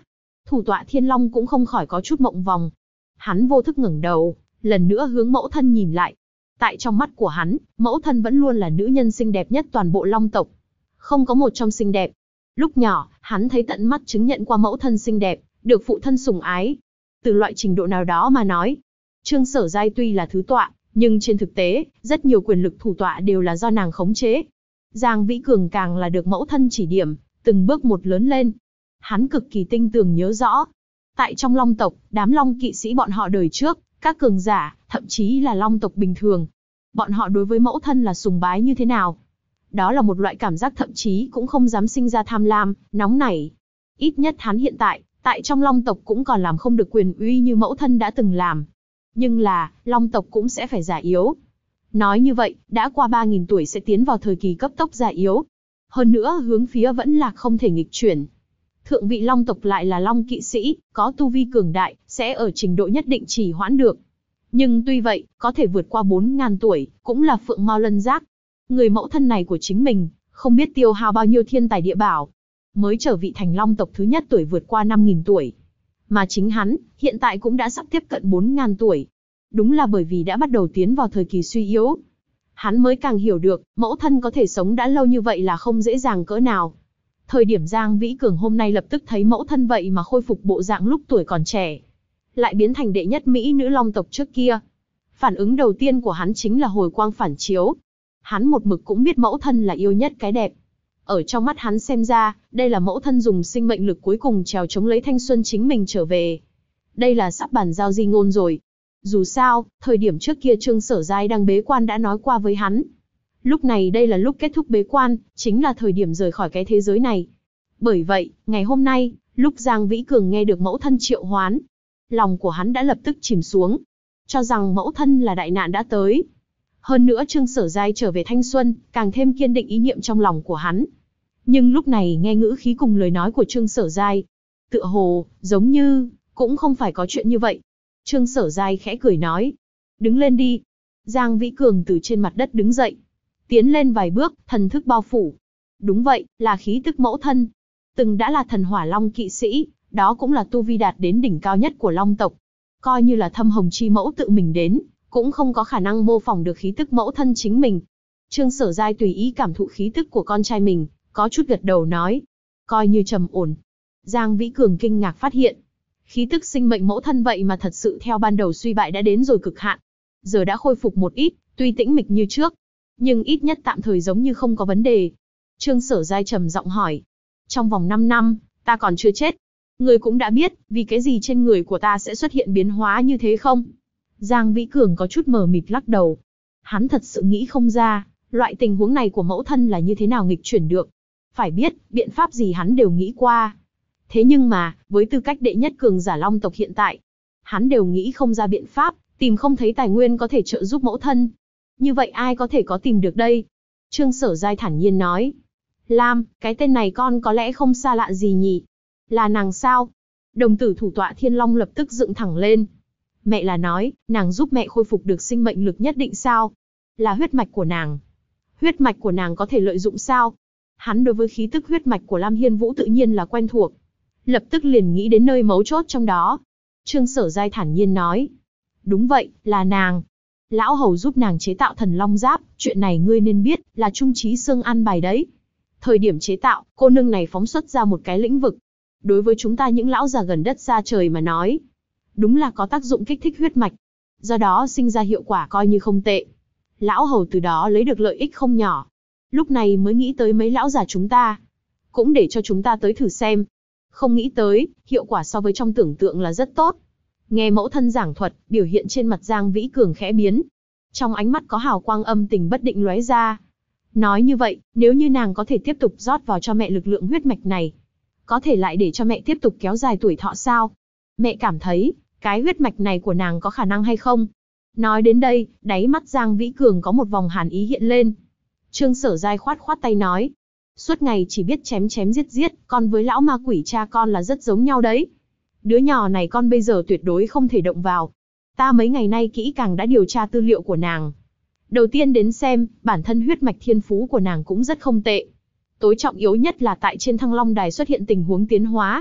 Thủ tọa Thiên Long cũng không khỏi có chút mộng vòng. Hắn vô thức ngẩng đầu, lần nữa hướng mẫu thân nhìn lại. Tại trong mắt của hắn, mẫu thân vẫn luôn là nữ nhân xinh đẹp nhất toàn bộ Long tộc. Không có một trong xinh đẹp. Lúc nhỏ, hắn thấy tận mắt chứng nhận qua mẫu thân xinh đẹp, được phụ thân sủng ái. Từ loại trình độ nào đó mà nói, Trương Sở Giai tuy là thứ tọa, nhưng trên thực tế, rất nhiều quyền lực thủ tọa đều là do nàng khống chế. Giang Vĩ Cường càng là được mẫu thân chỉ điểm, từng bước một lớn lên. Hắn cực kỳ tinh tường nhớ rõ. Tại trong Long tộc, đám Long kỵ sĩ bọn họ đời trước, các cường giả, thậm chí là Long tộc bình thường. Bọn họ đối với mẫu thân là sùng bái như thế nào? Đó là một loại cảm giác thậm chí cũng không dám sinh ra tham lam, nóng nảy. Ít nhất hắn hiện tại trong Long tộc cũng còn làm không được quyền uy như mẫu thân đã từng làm. Nhưng là, Long tộc cũng sẽ phải già yếu. Nói như vậy, đã qua 3.000 tuổi sẽ tiến vào thời kỳ cấp tốc già yếu. Hơn nữa hướng phía vẫn là không thể nghịch chuyển. Thượng vị Long tộc lại là Long kỵ sĩ, có tu vi cường đại, sẽ ở trình độ nhất định trì hoãn được. Nhưng tuy vậy, có thể vượt qua 4.000 tuổi, cũng là phượng mao lân giác. Người mẫu thân này của chính mình, không biết tiêu hao bao nhiêu thiên tài địa bảo. Mới trở vị thành Long tộc thứ nhất tuổi vượt qua 5.000 tuổi. Mà chính hắn, hiện tại cũng đã sắp tiếp cận 4.000 tuổi. Đúng là bởi vì đã bắt đầu tiến vào thời kỳ suy yếu. Hắn mới càng hiểu được, mẫu thân có thể sống đã lâu như vậy là không dễ dàng cỡ nào. Thời điểm Giang Vĩ Cường hôm nay lập tức thấy mẫu thân vậy mà khôi phục bộ dạng lúc tuổi còn trẻ. Lại biến thành đệ nhất mỹ nữ Long tộc trước kia. Phản ứng đầu tiên của hắn chính là hồi quang phản chiếu. Hắn một mực cũng biết mẫu thân là yêu nhất cái đẹp. Ở trong mắt hắn xem ra, đây là mẫu thân dùng sinh mệnh lực cuối cùng trèo chống lấy thanh xuân chính mình trở về. Đây là sắp bàn giao di ngôn rồi. Dù sao, thời điểm trước kia Trương Sở Giai đang bế quan đã nói qua với hắn. Lúc này đây là lúc kết thúc bế quan, chính là thời điểm rời khỏi cái thế giới này. Bởi vậy, ngày hôm nay, lúc Giang Vĩ Cường nghe được mẫu thân triệu hoán, lòng của hắn đã lập tức chìm xuống. Cho rằng mẫu thân là đại nạn đã tới. Hơn nữa Trương Sở Giai trở về thanh xuân, càng thêm kiên định ý niệm trong lòng của hắn. Nhưng lúc này nghe ngữ khí cùng lời nói của Trương Sở Giai, tựa hồ, giống như, cũng không phải có chuyện như vậy. Trương Sở Giai khẽ cười nói, đứng lên đi. Giang Vĩ Cường từ trên mặt đất đứng dậy, tiến lên vài bước, thần thức bao phủ. Đúng vậy, là khí tức mẫu thân. Từng đã là thần hỏa Long kỵ sĩ, đó cũng là tu vi đạt đến đỉnh cao nhất của Long tộc. Coi như là Thâm Hồng Chi mẫu tự mình đến, cũng không có khả năng mô phỏng được khí tức mẫu thân chính mình. Trương Sở Giai tùy ý cảm thụ khí tức của con trai mình, có chút gật đầu nói, coi như trầm ổn. Giang Vĩ Cường kinh ngạc phát hiện, khí tức sinh mệnh mẫu thân vậy mà thật sự theo ban đầu suy bại đã đến rồi cực hạn. Giờ đã khôi phục một ít, tuy tĩnh mịch như trước, nhưng ít nhất tạm thời giống như không có vấn đề. Trương Sở Giai trầm giọng hỏi, trong vòng 5 năm, ta còn chưa chết. Người cũng đã biết, vì cái gì trên người của ta sẽ xuất hiện biến hóa như thế không? Giang Vĩ Cường có chút mờ mịt lắc đầu. Hắn thật sự nghĩ không ra, loại tình huống này của mẫu thân là như thế nào nghịch chuyển được. Phải biết, biện pháp gì hắn đều nghĩ qua. Thế nhưng mà, với tư cách đệ nhất cường giả Long tộc hiện tại, hắn đều nghĩ không ra biện pháp, tìm không thấy tài nguyên có thể trợ giúp mẫu thân. Như vậy ai có thể có tìm được đây? Trương Sở Giai thản nhiên nói. Lam, cái tên này con có lẽ không xa lạ gì nhỉ? Là nàng sao? Đồng tử thủ tọa Thiên Long lập tức dựng thẳng lên. Mẹ là nói, nàng giúp mẹ khôi phục được sinh mệnh lực nhất định sao? Là huyết mạch của nàng. Huyết mạch của nàng có thể lợi dụng sao? Hắn đối với khí tức huyết mạch của Lam Hiên Vũ tự nhiên là quen thuộc. Lập tức liền nghĩ đến nơi mấu chốt trong đó. Trương Sở Giai thản nhiên nói. Đúng vậy, là nàng. Lão hầu giúp nàng chế tạo thần long giáp, chuyện này ngươi nên biết, là Trung Chí Sương an bài đấy. Thời điểm chế tạo, cô nương này phóng xuất ra một cái lĩnh vực. Đối với chúng ta những lão già gần đất xa trời mà nói, đúng là có tác dụng kích thích huyết mạch. Do đó sinh ra hiệu quả coi như không tệ. Lão hầu từ đó lấy được lợi ích không nhỏ. Lúc này mới nghĩ tới mấy lão già chúng ta. Cũng để cho chúng ta tới thử xem. Không nghĩ tới, hiệu quả so với trong tưởng tượng là rất tốt. Nghe mẫu thân giảng thuật, biểu hiện trên mặt Giang Vĩ Cường khẽ biến. Trong ánh mắt có hào quang âm tình bất định lóe ra. Nói như vậy, nếu như nàng có thể tiếp tục rót vào cho mẹ lực lượng huyết mạch này, có thể lại để cho mẹ tiếp tục kéo dài tuổi thọ sao? Mẹ cảm thấy, cái huyết mạch này của nàng có khả năng hay không? Nói đến đây, đáy mắt Giang Vĩ Cường có một vòng hàn ý hiện lên. Trương Sở Giai khoát khoát tay nói. Suốt ngày chỉ biết chém chém giết giết, con với lão ma quỷ cha con là rất giống nhau đấy. Đứa nhỏ này con bây giờ tuyệt đối không thể động vào. Ta mấy ngày nay kỹ càng đã điều tra tư liệu của nàng. Đầu tiên đến xem, bản thân huyết mạch thiên phú của nàng cũng rất không tệ. Tối trọng yếu nhất là tại trên Thăng Long Đài xuất hiện tình huống tiến hóa.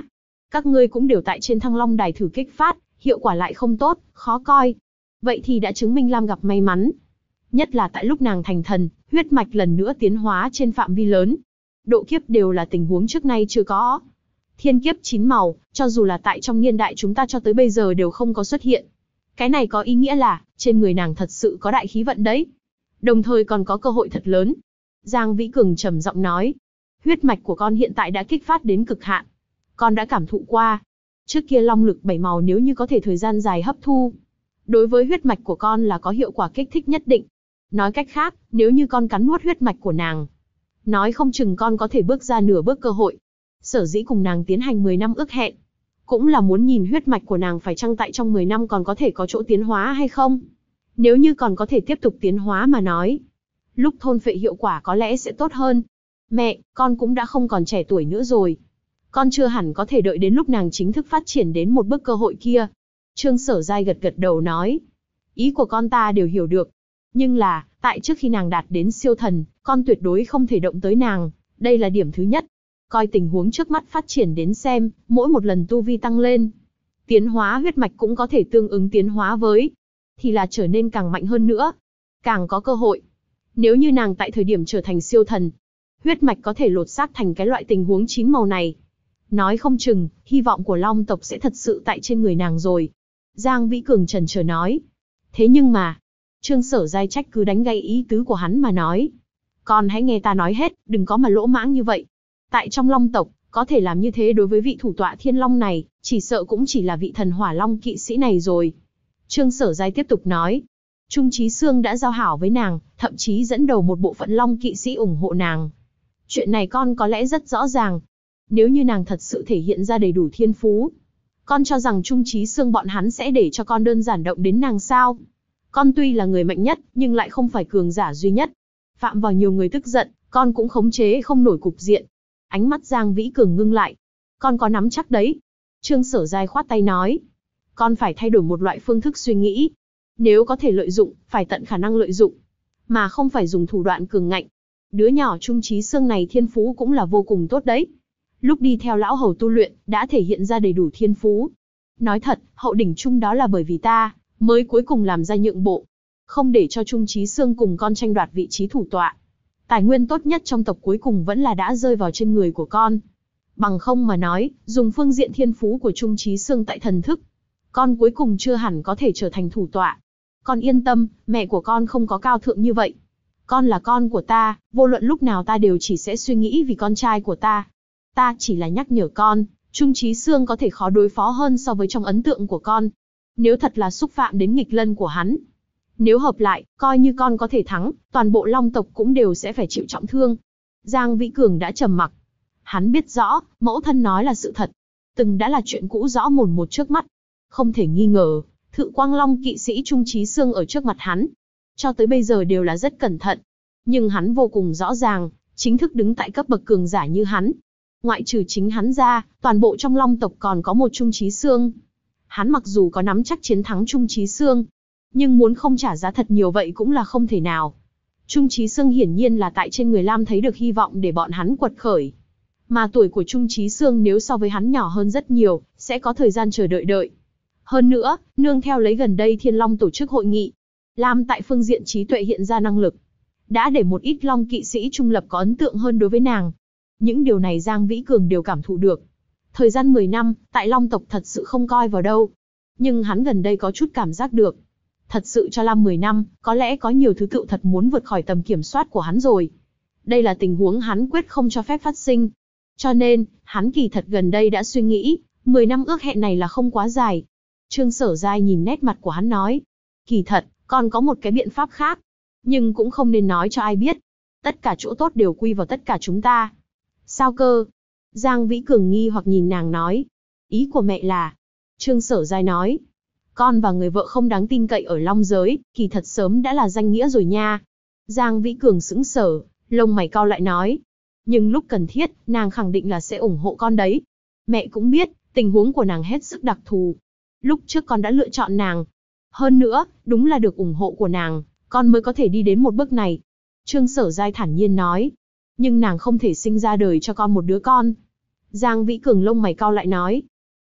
Các ngươi cũng đều tại trên Thăng Long đài thử kích phát, hiệu quả lại không tốt, khó coi. Vậy thì đã chứng minh Lam gặp may mắn. Nhất là tại lúc nàng thành thần, huyết mạch lần nữa tiến hóa trên phạm vi lớn. Độ kiếp đều là tình huống trước nay chưa có. Thiên kiếp 9 màu, cho dù là tại trong niên đại chúng ta cho tới bây giờ đều không có xuất hiện. Cái này có ý nghĩa là, trên người nàng thật sự có đại khí vận đấy. Đồng thời còn có cơ hội thật lớn. Giang Vĩ Cường trầm giọng nói. Huyết mạch của con hiện tại đã kích phát đến cực hạn. Con đã cảm thụ qua. Trước kia long lực 7 màu nếu như có thể thời gian dài hấp thu. Đối với huyết mạch của con là có hiệu quả kích thích nhất định. Nói cách khác, nếu như con cắn nuốt huyết mạch của nàng, nói không chừng con có thể bước ra nửa bước cơ hội. Sở dĩ cùng nàng tiến hành 10 năm ước hẹn, cũng là muốn nhìn huyết mạch của nàng phải chăng tại trong 10 năm còn có thể có chỗ tiến hóa hay không. Nếu như còn có thể tiếp tục tiến hóa mà nói, lúc thôn phệ hiệu quả có lẽ sẽ tốt hơn. Mẹ, con cũng đã không còn trẻ tuổi nữa rồi. Con chưa hẳn có thể đợi đến lúc nàng chính thức phát triển đến một bước cơ hội kia. Trương Sở Giai gật gật đầu nói. Ý của con ta đều hiểu được. Nhưng là, tại trước khi nàng đạt đến siêu thần, con tuyệt đối không thể động tới nàng. Đây là điểm thứ nhất. Coi tình huống trước mắt phát triển đến xem, mỗi một lần tu vi tăng lên, tiến hóa huyết mạch cũng có thể tương ứng tiến hóa với, thì là trở nên càng mạnh hơn nữa, càng có cơ hội. Nếu như nàng tại thời điểm trở thành siêu thần, huyết mạch có thể lột xác thành cái loại tình huống 9 màu này. Nói không chừng, hy vọng của Long tộc sẽ thật sự tại trên người nàng rồi. Giang Vĩ Cường chần chờ nói. Thế nhưng mà, Trương Sở Giai trách cứ đánh gãy ý tứ của hắn mà nói. Con hãy nghe ta nói hết, đừng có mà lỗ mãng như vậy. Tại trong Long tộc, có thể làm như thế đối với vị thủ tọa Thiên Long này, chỉ sợ cũng chỉ là vị thần Hỏa Long kỵ sĩ này rồi. Trương Sở Giai tiếp tục nói. Trung Chí Sương đã giao hảo với nàng, thậm chí dẫn đầu một bộ phận Long kỵ sĩ ủng hộ nàng. Chuyện này con có lẽ rất rõ ràng. Nếu như nàng thật sự thể hiện ra đầy đủ thiên phú, con cho rằng Trung Chí Sương bọn hắn sẽ để cho con đơn giản động đến nàng sao? Con tuy là người mạnh nhất, nhưng lại không phải cường giả duy nhất. Phạm vào nhiều người tức giận, con cũng khống chế không nổi cục diện. Ánh mắt Giang Vĩ Cường ngưng lại. Con có nắm chắc đấy. Trương Sở Giai khoát tay nói. Con phải thay đổi một loại phương thức suy nghĩ. Nếu có thể lợi dụng, phải tận khả năng lợi dụng. Mà không phải dùng thủ đoạn cường ngạnh. Đứa nhỏ Trung Chí Sương này thiên phú cũng là vô cùng tốt đấy. Lúc đi theo lão hầu tu luyện, đã thể hiện ra đầy đủ thiên phú. Nói thật, hậu đỉnh chung đó là bởi vì ta, mới cuối cùng làm ra nhượng bộ. Không để cho Trung Chí Sương cùng con tranh đoạt vị trí thủ tọa. Tài nguyên tốt nhất trong tộc cuối cùng vẫn là đã rơi vào trên người của con. Bằng không mà nói, dùng phương diện thiên phú của Trung Chí Sương tại thần thức, con cuối cùng chưa hẳn có thể trở thành thủ tọa. Con yên tâm, mẹ của con không có cao thượng như vậy. Con là con của ta, vô luận lúc nào ta đều chỉ sẽ suy nghĩ vì con trai của ta. Ta chỉ là nhắc nhở con, Trung Chí Sương có thể khó đối phó hơn so với trong ấn tượng của con. Nếu thật là xúc phạm đến nghịch lân của hắn, nếu hợp lại, coi như con có thể thắng, toàn bộ Long tộc cũng đều sẽ phải chịu trọng thương. Giang Vĩ Cường đã trầm mặc. Hắn biết rõ, mẫu thân nói là sự thật. Từng đã là chuyện cũ rõ mồn một trước mắt. Không thể nghi ngờ, Thự Quang Long kỵ sĩ Trung Chí Sương ở trước mặt hắn, cho tới bây giờ đều là rất cẩn thận. Nhưng hắn vô cùng rõ ràng, chính thức đứng tại cấp bậc cường giả như hắn. Ngoại trừ chính hắn ra, toàn bộ trong Long tộc còn có một Trung Chí Sương. Hắn mặc dù có nắm chắc chiến thắng Trung Chí Sương, nhưng muốn không trả giá thật nhiều vậy cũng là không thể nào. Trung Chí Sương hiển nhiên là tại trên người Lam thấy được hy vọng để bọn hắn quật khởi. Mà tuổi của Trung Chí Sương nếu so với hắn nhỏ hơn rất nhiều, sẽ có thời gian chờ đợi. Hơn nữa, nương theo lấy gần đây Thiên Long tổ chức hội nghị, Lam tại phương diện trí tuệ hiện ra năng lực, đã để một ít Long kỵ sĩ trung lập có ấn tượng hơn đối với nàng. Những điều này Giang Vĩ Cường đều cảm thụ được. Thời gian 10 năm, tại Long tộc thật sự không coi vào đâu. Nhưng hắn gần đây có chút cảm giác được. Thật sự cho Lam 10 năm, có lẽ có nhiều thứ cựu thật muốn vượt khỏi tầm kiểm soát của hắn rồi. Đây là tình huống hắn quyết không cho phép phát sinh. Cho nên, hắn kỳ thật gần đây đã suy nghĩ, 10 năm ước hẹn này là không quá dài. Trương Sở Giai nhìn nét mặt của hắn nói. Kỳ thật, còn có một cái biện pháp khác. Nhưng cũng không nên nói cho ai biết. Tất cả chỗ tốt đều quy vào tất cả chúng ta. Sao cơ? Giang Vĩ Cường nghi hoặc nhìn nàng nói. Ý của mẹ là... Trương Sở Giai nói. Con và người vợ không đáng tin cậy ở Long giới, kỳ thật sớm đã là danh nghĩa rồi nha. Giang Vĩ Cường sững sờ, lông mày cau lại nói. Nhưng lúc cần thiết, nàng khẳng định là sẽ ủng hộ con đấy. Mẹ cũng biết, tình huống của nàng hết sức đặc thù. Lúc trước con đã lựa chọn nàng. Hơn nữa, đúng là được ủng hộ của nàng, con mới có thể đi đến một bước này. Trương Sở Giai thản nhiên nói. Nhưng nàng không thể sinh ra đời cho con một đứa con. Giang Vĩ Cường lông mày cau lại nói.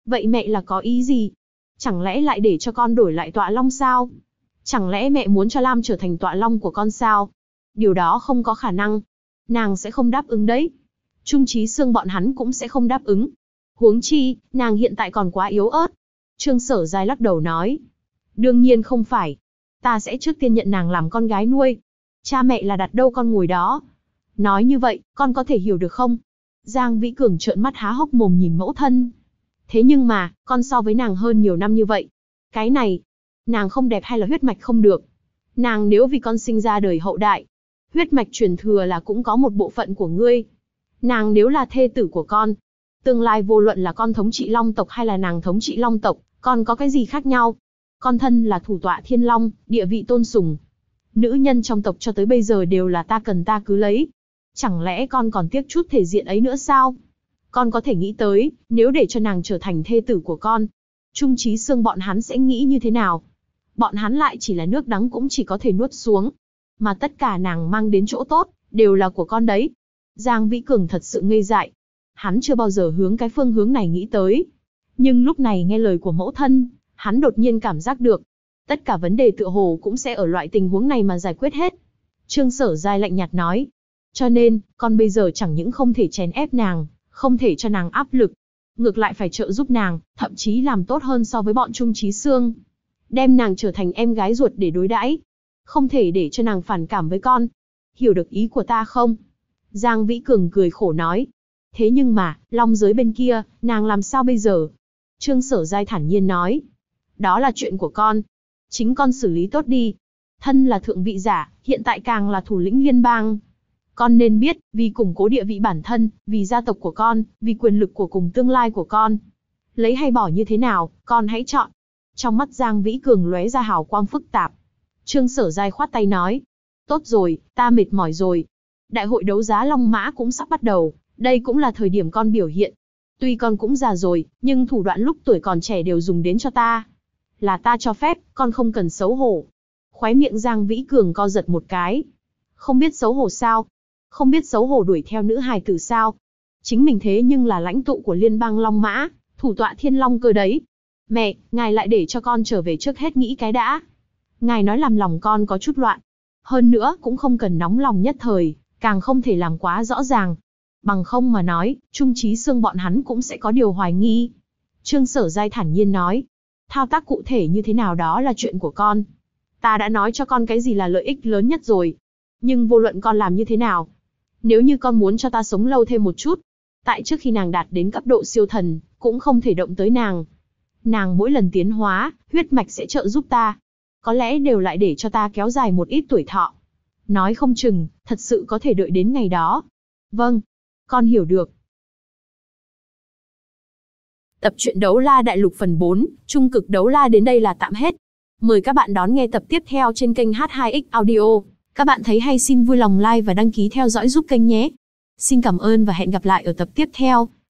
Vậy mẹ là có ý gì? Chẳng lẽ lại để cho con đổi lại tọa long sao? Chẳng lẽ mẹ muốn cho Lam trở thành tọa long của con sao? Điều đó không có khả năng. Nàng sẽ không đáp ứng đấy. Trung Chí Xương bọn hắn cũng sẽ không đáp ứng. Huống chi, nàng hiện tại còn quá yếu ớt. Trương Sở Giai lắc đầu nói. Đương nhiên không phải. Ta sẽ trước tiên nhận nàng làm con gái nuôi. Cha mẹ là đặt đâu con ngồi đó. Nói như vậy, con có thể hiểu được không? Giang Vĩ Cường trợn mắt há hốc mồm nhìn mẫu thân. Thế nhưng mà, con so với nàng hơn nhiều năm như vậy. Cái này, nàng không đẹp hay là huyết mạch không được? Nàng nếu vì con sinh ra đời hậu đại, huyết mạch truyền thừa là cũng có một bộ phận của ngươi. Nàng nếu là thê tử của con, tương lai vô luận là con thống trị Long tộc hay là nàng thống trị Long tộc, con có cái gì khác nhau? Con thân là thủ tọa Thiên Long, địa vị tôn sùng. Nữ nhân trong tộc cho tới bây giờ đều là ta cần ta cứ lấy. Chẳng lẽ con còn tiếc chút thể diện ấy nữa sao? Con có thể nghĩ tới, nếu để cho nàng trở thành thê tử của con, Trung Chí Xương bọn hắn sẽ nghĩ như thế nào? Bọn hắn lại chỉ là nước đắng cũng chỉ có thể nuốt xuống. Mà tất cả nàng mang đến chỗ tốt, đều là của con đấy. Giang Vĩ Cường thật sự ngây dại. Hắn chưa bao giờ hướng cái phương hướng này nghĩ tới. Nhưng lúc này nghe lời của mẫu thân, hắn đột nhiên cảm giác được. Tất cả vấn đề tựa hồ cũng sẽ ở loại tình huống này mà giải quyết hết. Trương Sở Giai lạnh nhạt nói. Cho nên, con bây giờ chẳng những không thể chèn ép nàng, không thể cho nàng áp lực. Ngược lại phải trợ giúp nàng, thậm chí làm tốt hơn so với bọn Trung Chí Xương. Đem nàng trở thành em gái ruột để đối đãi. Không thể để cho nàng phản cảm với con. Hiểu được ý của ta không? Giang Vĩ Cường cười khổ nói. Thế nhưng mà, long giới bên kia, nàng làm sao bây giờ? Trương Sở Giai thản nhiên nói. Đó là chuyện của con. Chính con xử lý tốt đi. Thân là thượng vị giả, hiện tại càng là thủ lĩnh liên bang. Con nên biết, vì củng cố địa vị bản thân, vì gia tộc của con, vì quyền lực của cùng tương lai của con. Lấy hay bỏ như thế nào, con hãy chọn. Trong mắt Giang Vĩ Cường lóe ra hào quang phức tạp. Trương Sở Giai khoát tay nói. Tốt rồi, ta mệt mỏi rồi. Đại hội đấu giá Long Mã cũng sắp bắt đầu, đây cũng là thời điểm con biểu hiện. Tuy con cũng già rồi, nhưng thủ đoạn lúc tuổi còn trẻ đều dùng đến cho ta. Là ta cho phép, con không cần xấu hổ. Khóe miệng Giang Vĩ Cường co giật một cái. Không biết xấu hổ sao? Không biết xấu hổ đuổi theo nữ hài tử sao? Chính mình thế nhưng là lãnh tụ của liên bang Long Mã, thủ tọa Thiên Long cơ đấy. Mẹ, ngài lại để cho con trở về trước hết nghĩ cái đã. Ngài nói làm lòng con có chút loạn. Hơn nữa cũng không cần nóng lòng nhất thời, càng không thể làm quá rõ ràng. Bằng không mà nói, Trung Chí Xương bọn hắn cũng sẽ có điều hoài nghi. Trương Sở Giai thản nhiên nói. Thao tác cụ thể như thế nào đó là chuyện của con. Ta đã nói cho con cái gì là lợi ích lớn nhất rồi. Nhưng vô luận con làm như thế nào, nếu như con muốn cho ta sống lâu thêm một chút, tại trước khi nàng đạt đến cấp độ siêu thần, cũng không thể động tới nàng. Nàng mỗi lần tiến hóa, huyết mạch sẽ trợ giúp ta. Có lẽ đều lại để cho ta kéo dài một ít tuổi thọ. Nói không chừng, thật sự có thể đợi đến ngày đó. Vâng, con hiểu được. Tập truyện Đấu La Đại Lục phần 4, Trung Cực Đấu La đến đây là tạm hết. Mời các bạn đón nghe tập tiếp theo trên kênh H2X Audio. Các bạn thấy hay xin vui lòng like và đăng ký theo dõi giúp kênh nhé. Xin cảm ơn và hẹn gặp lại ở tập tiếp theo.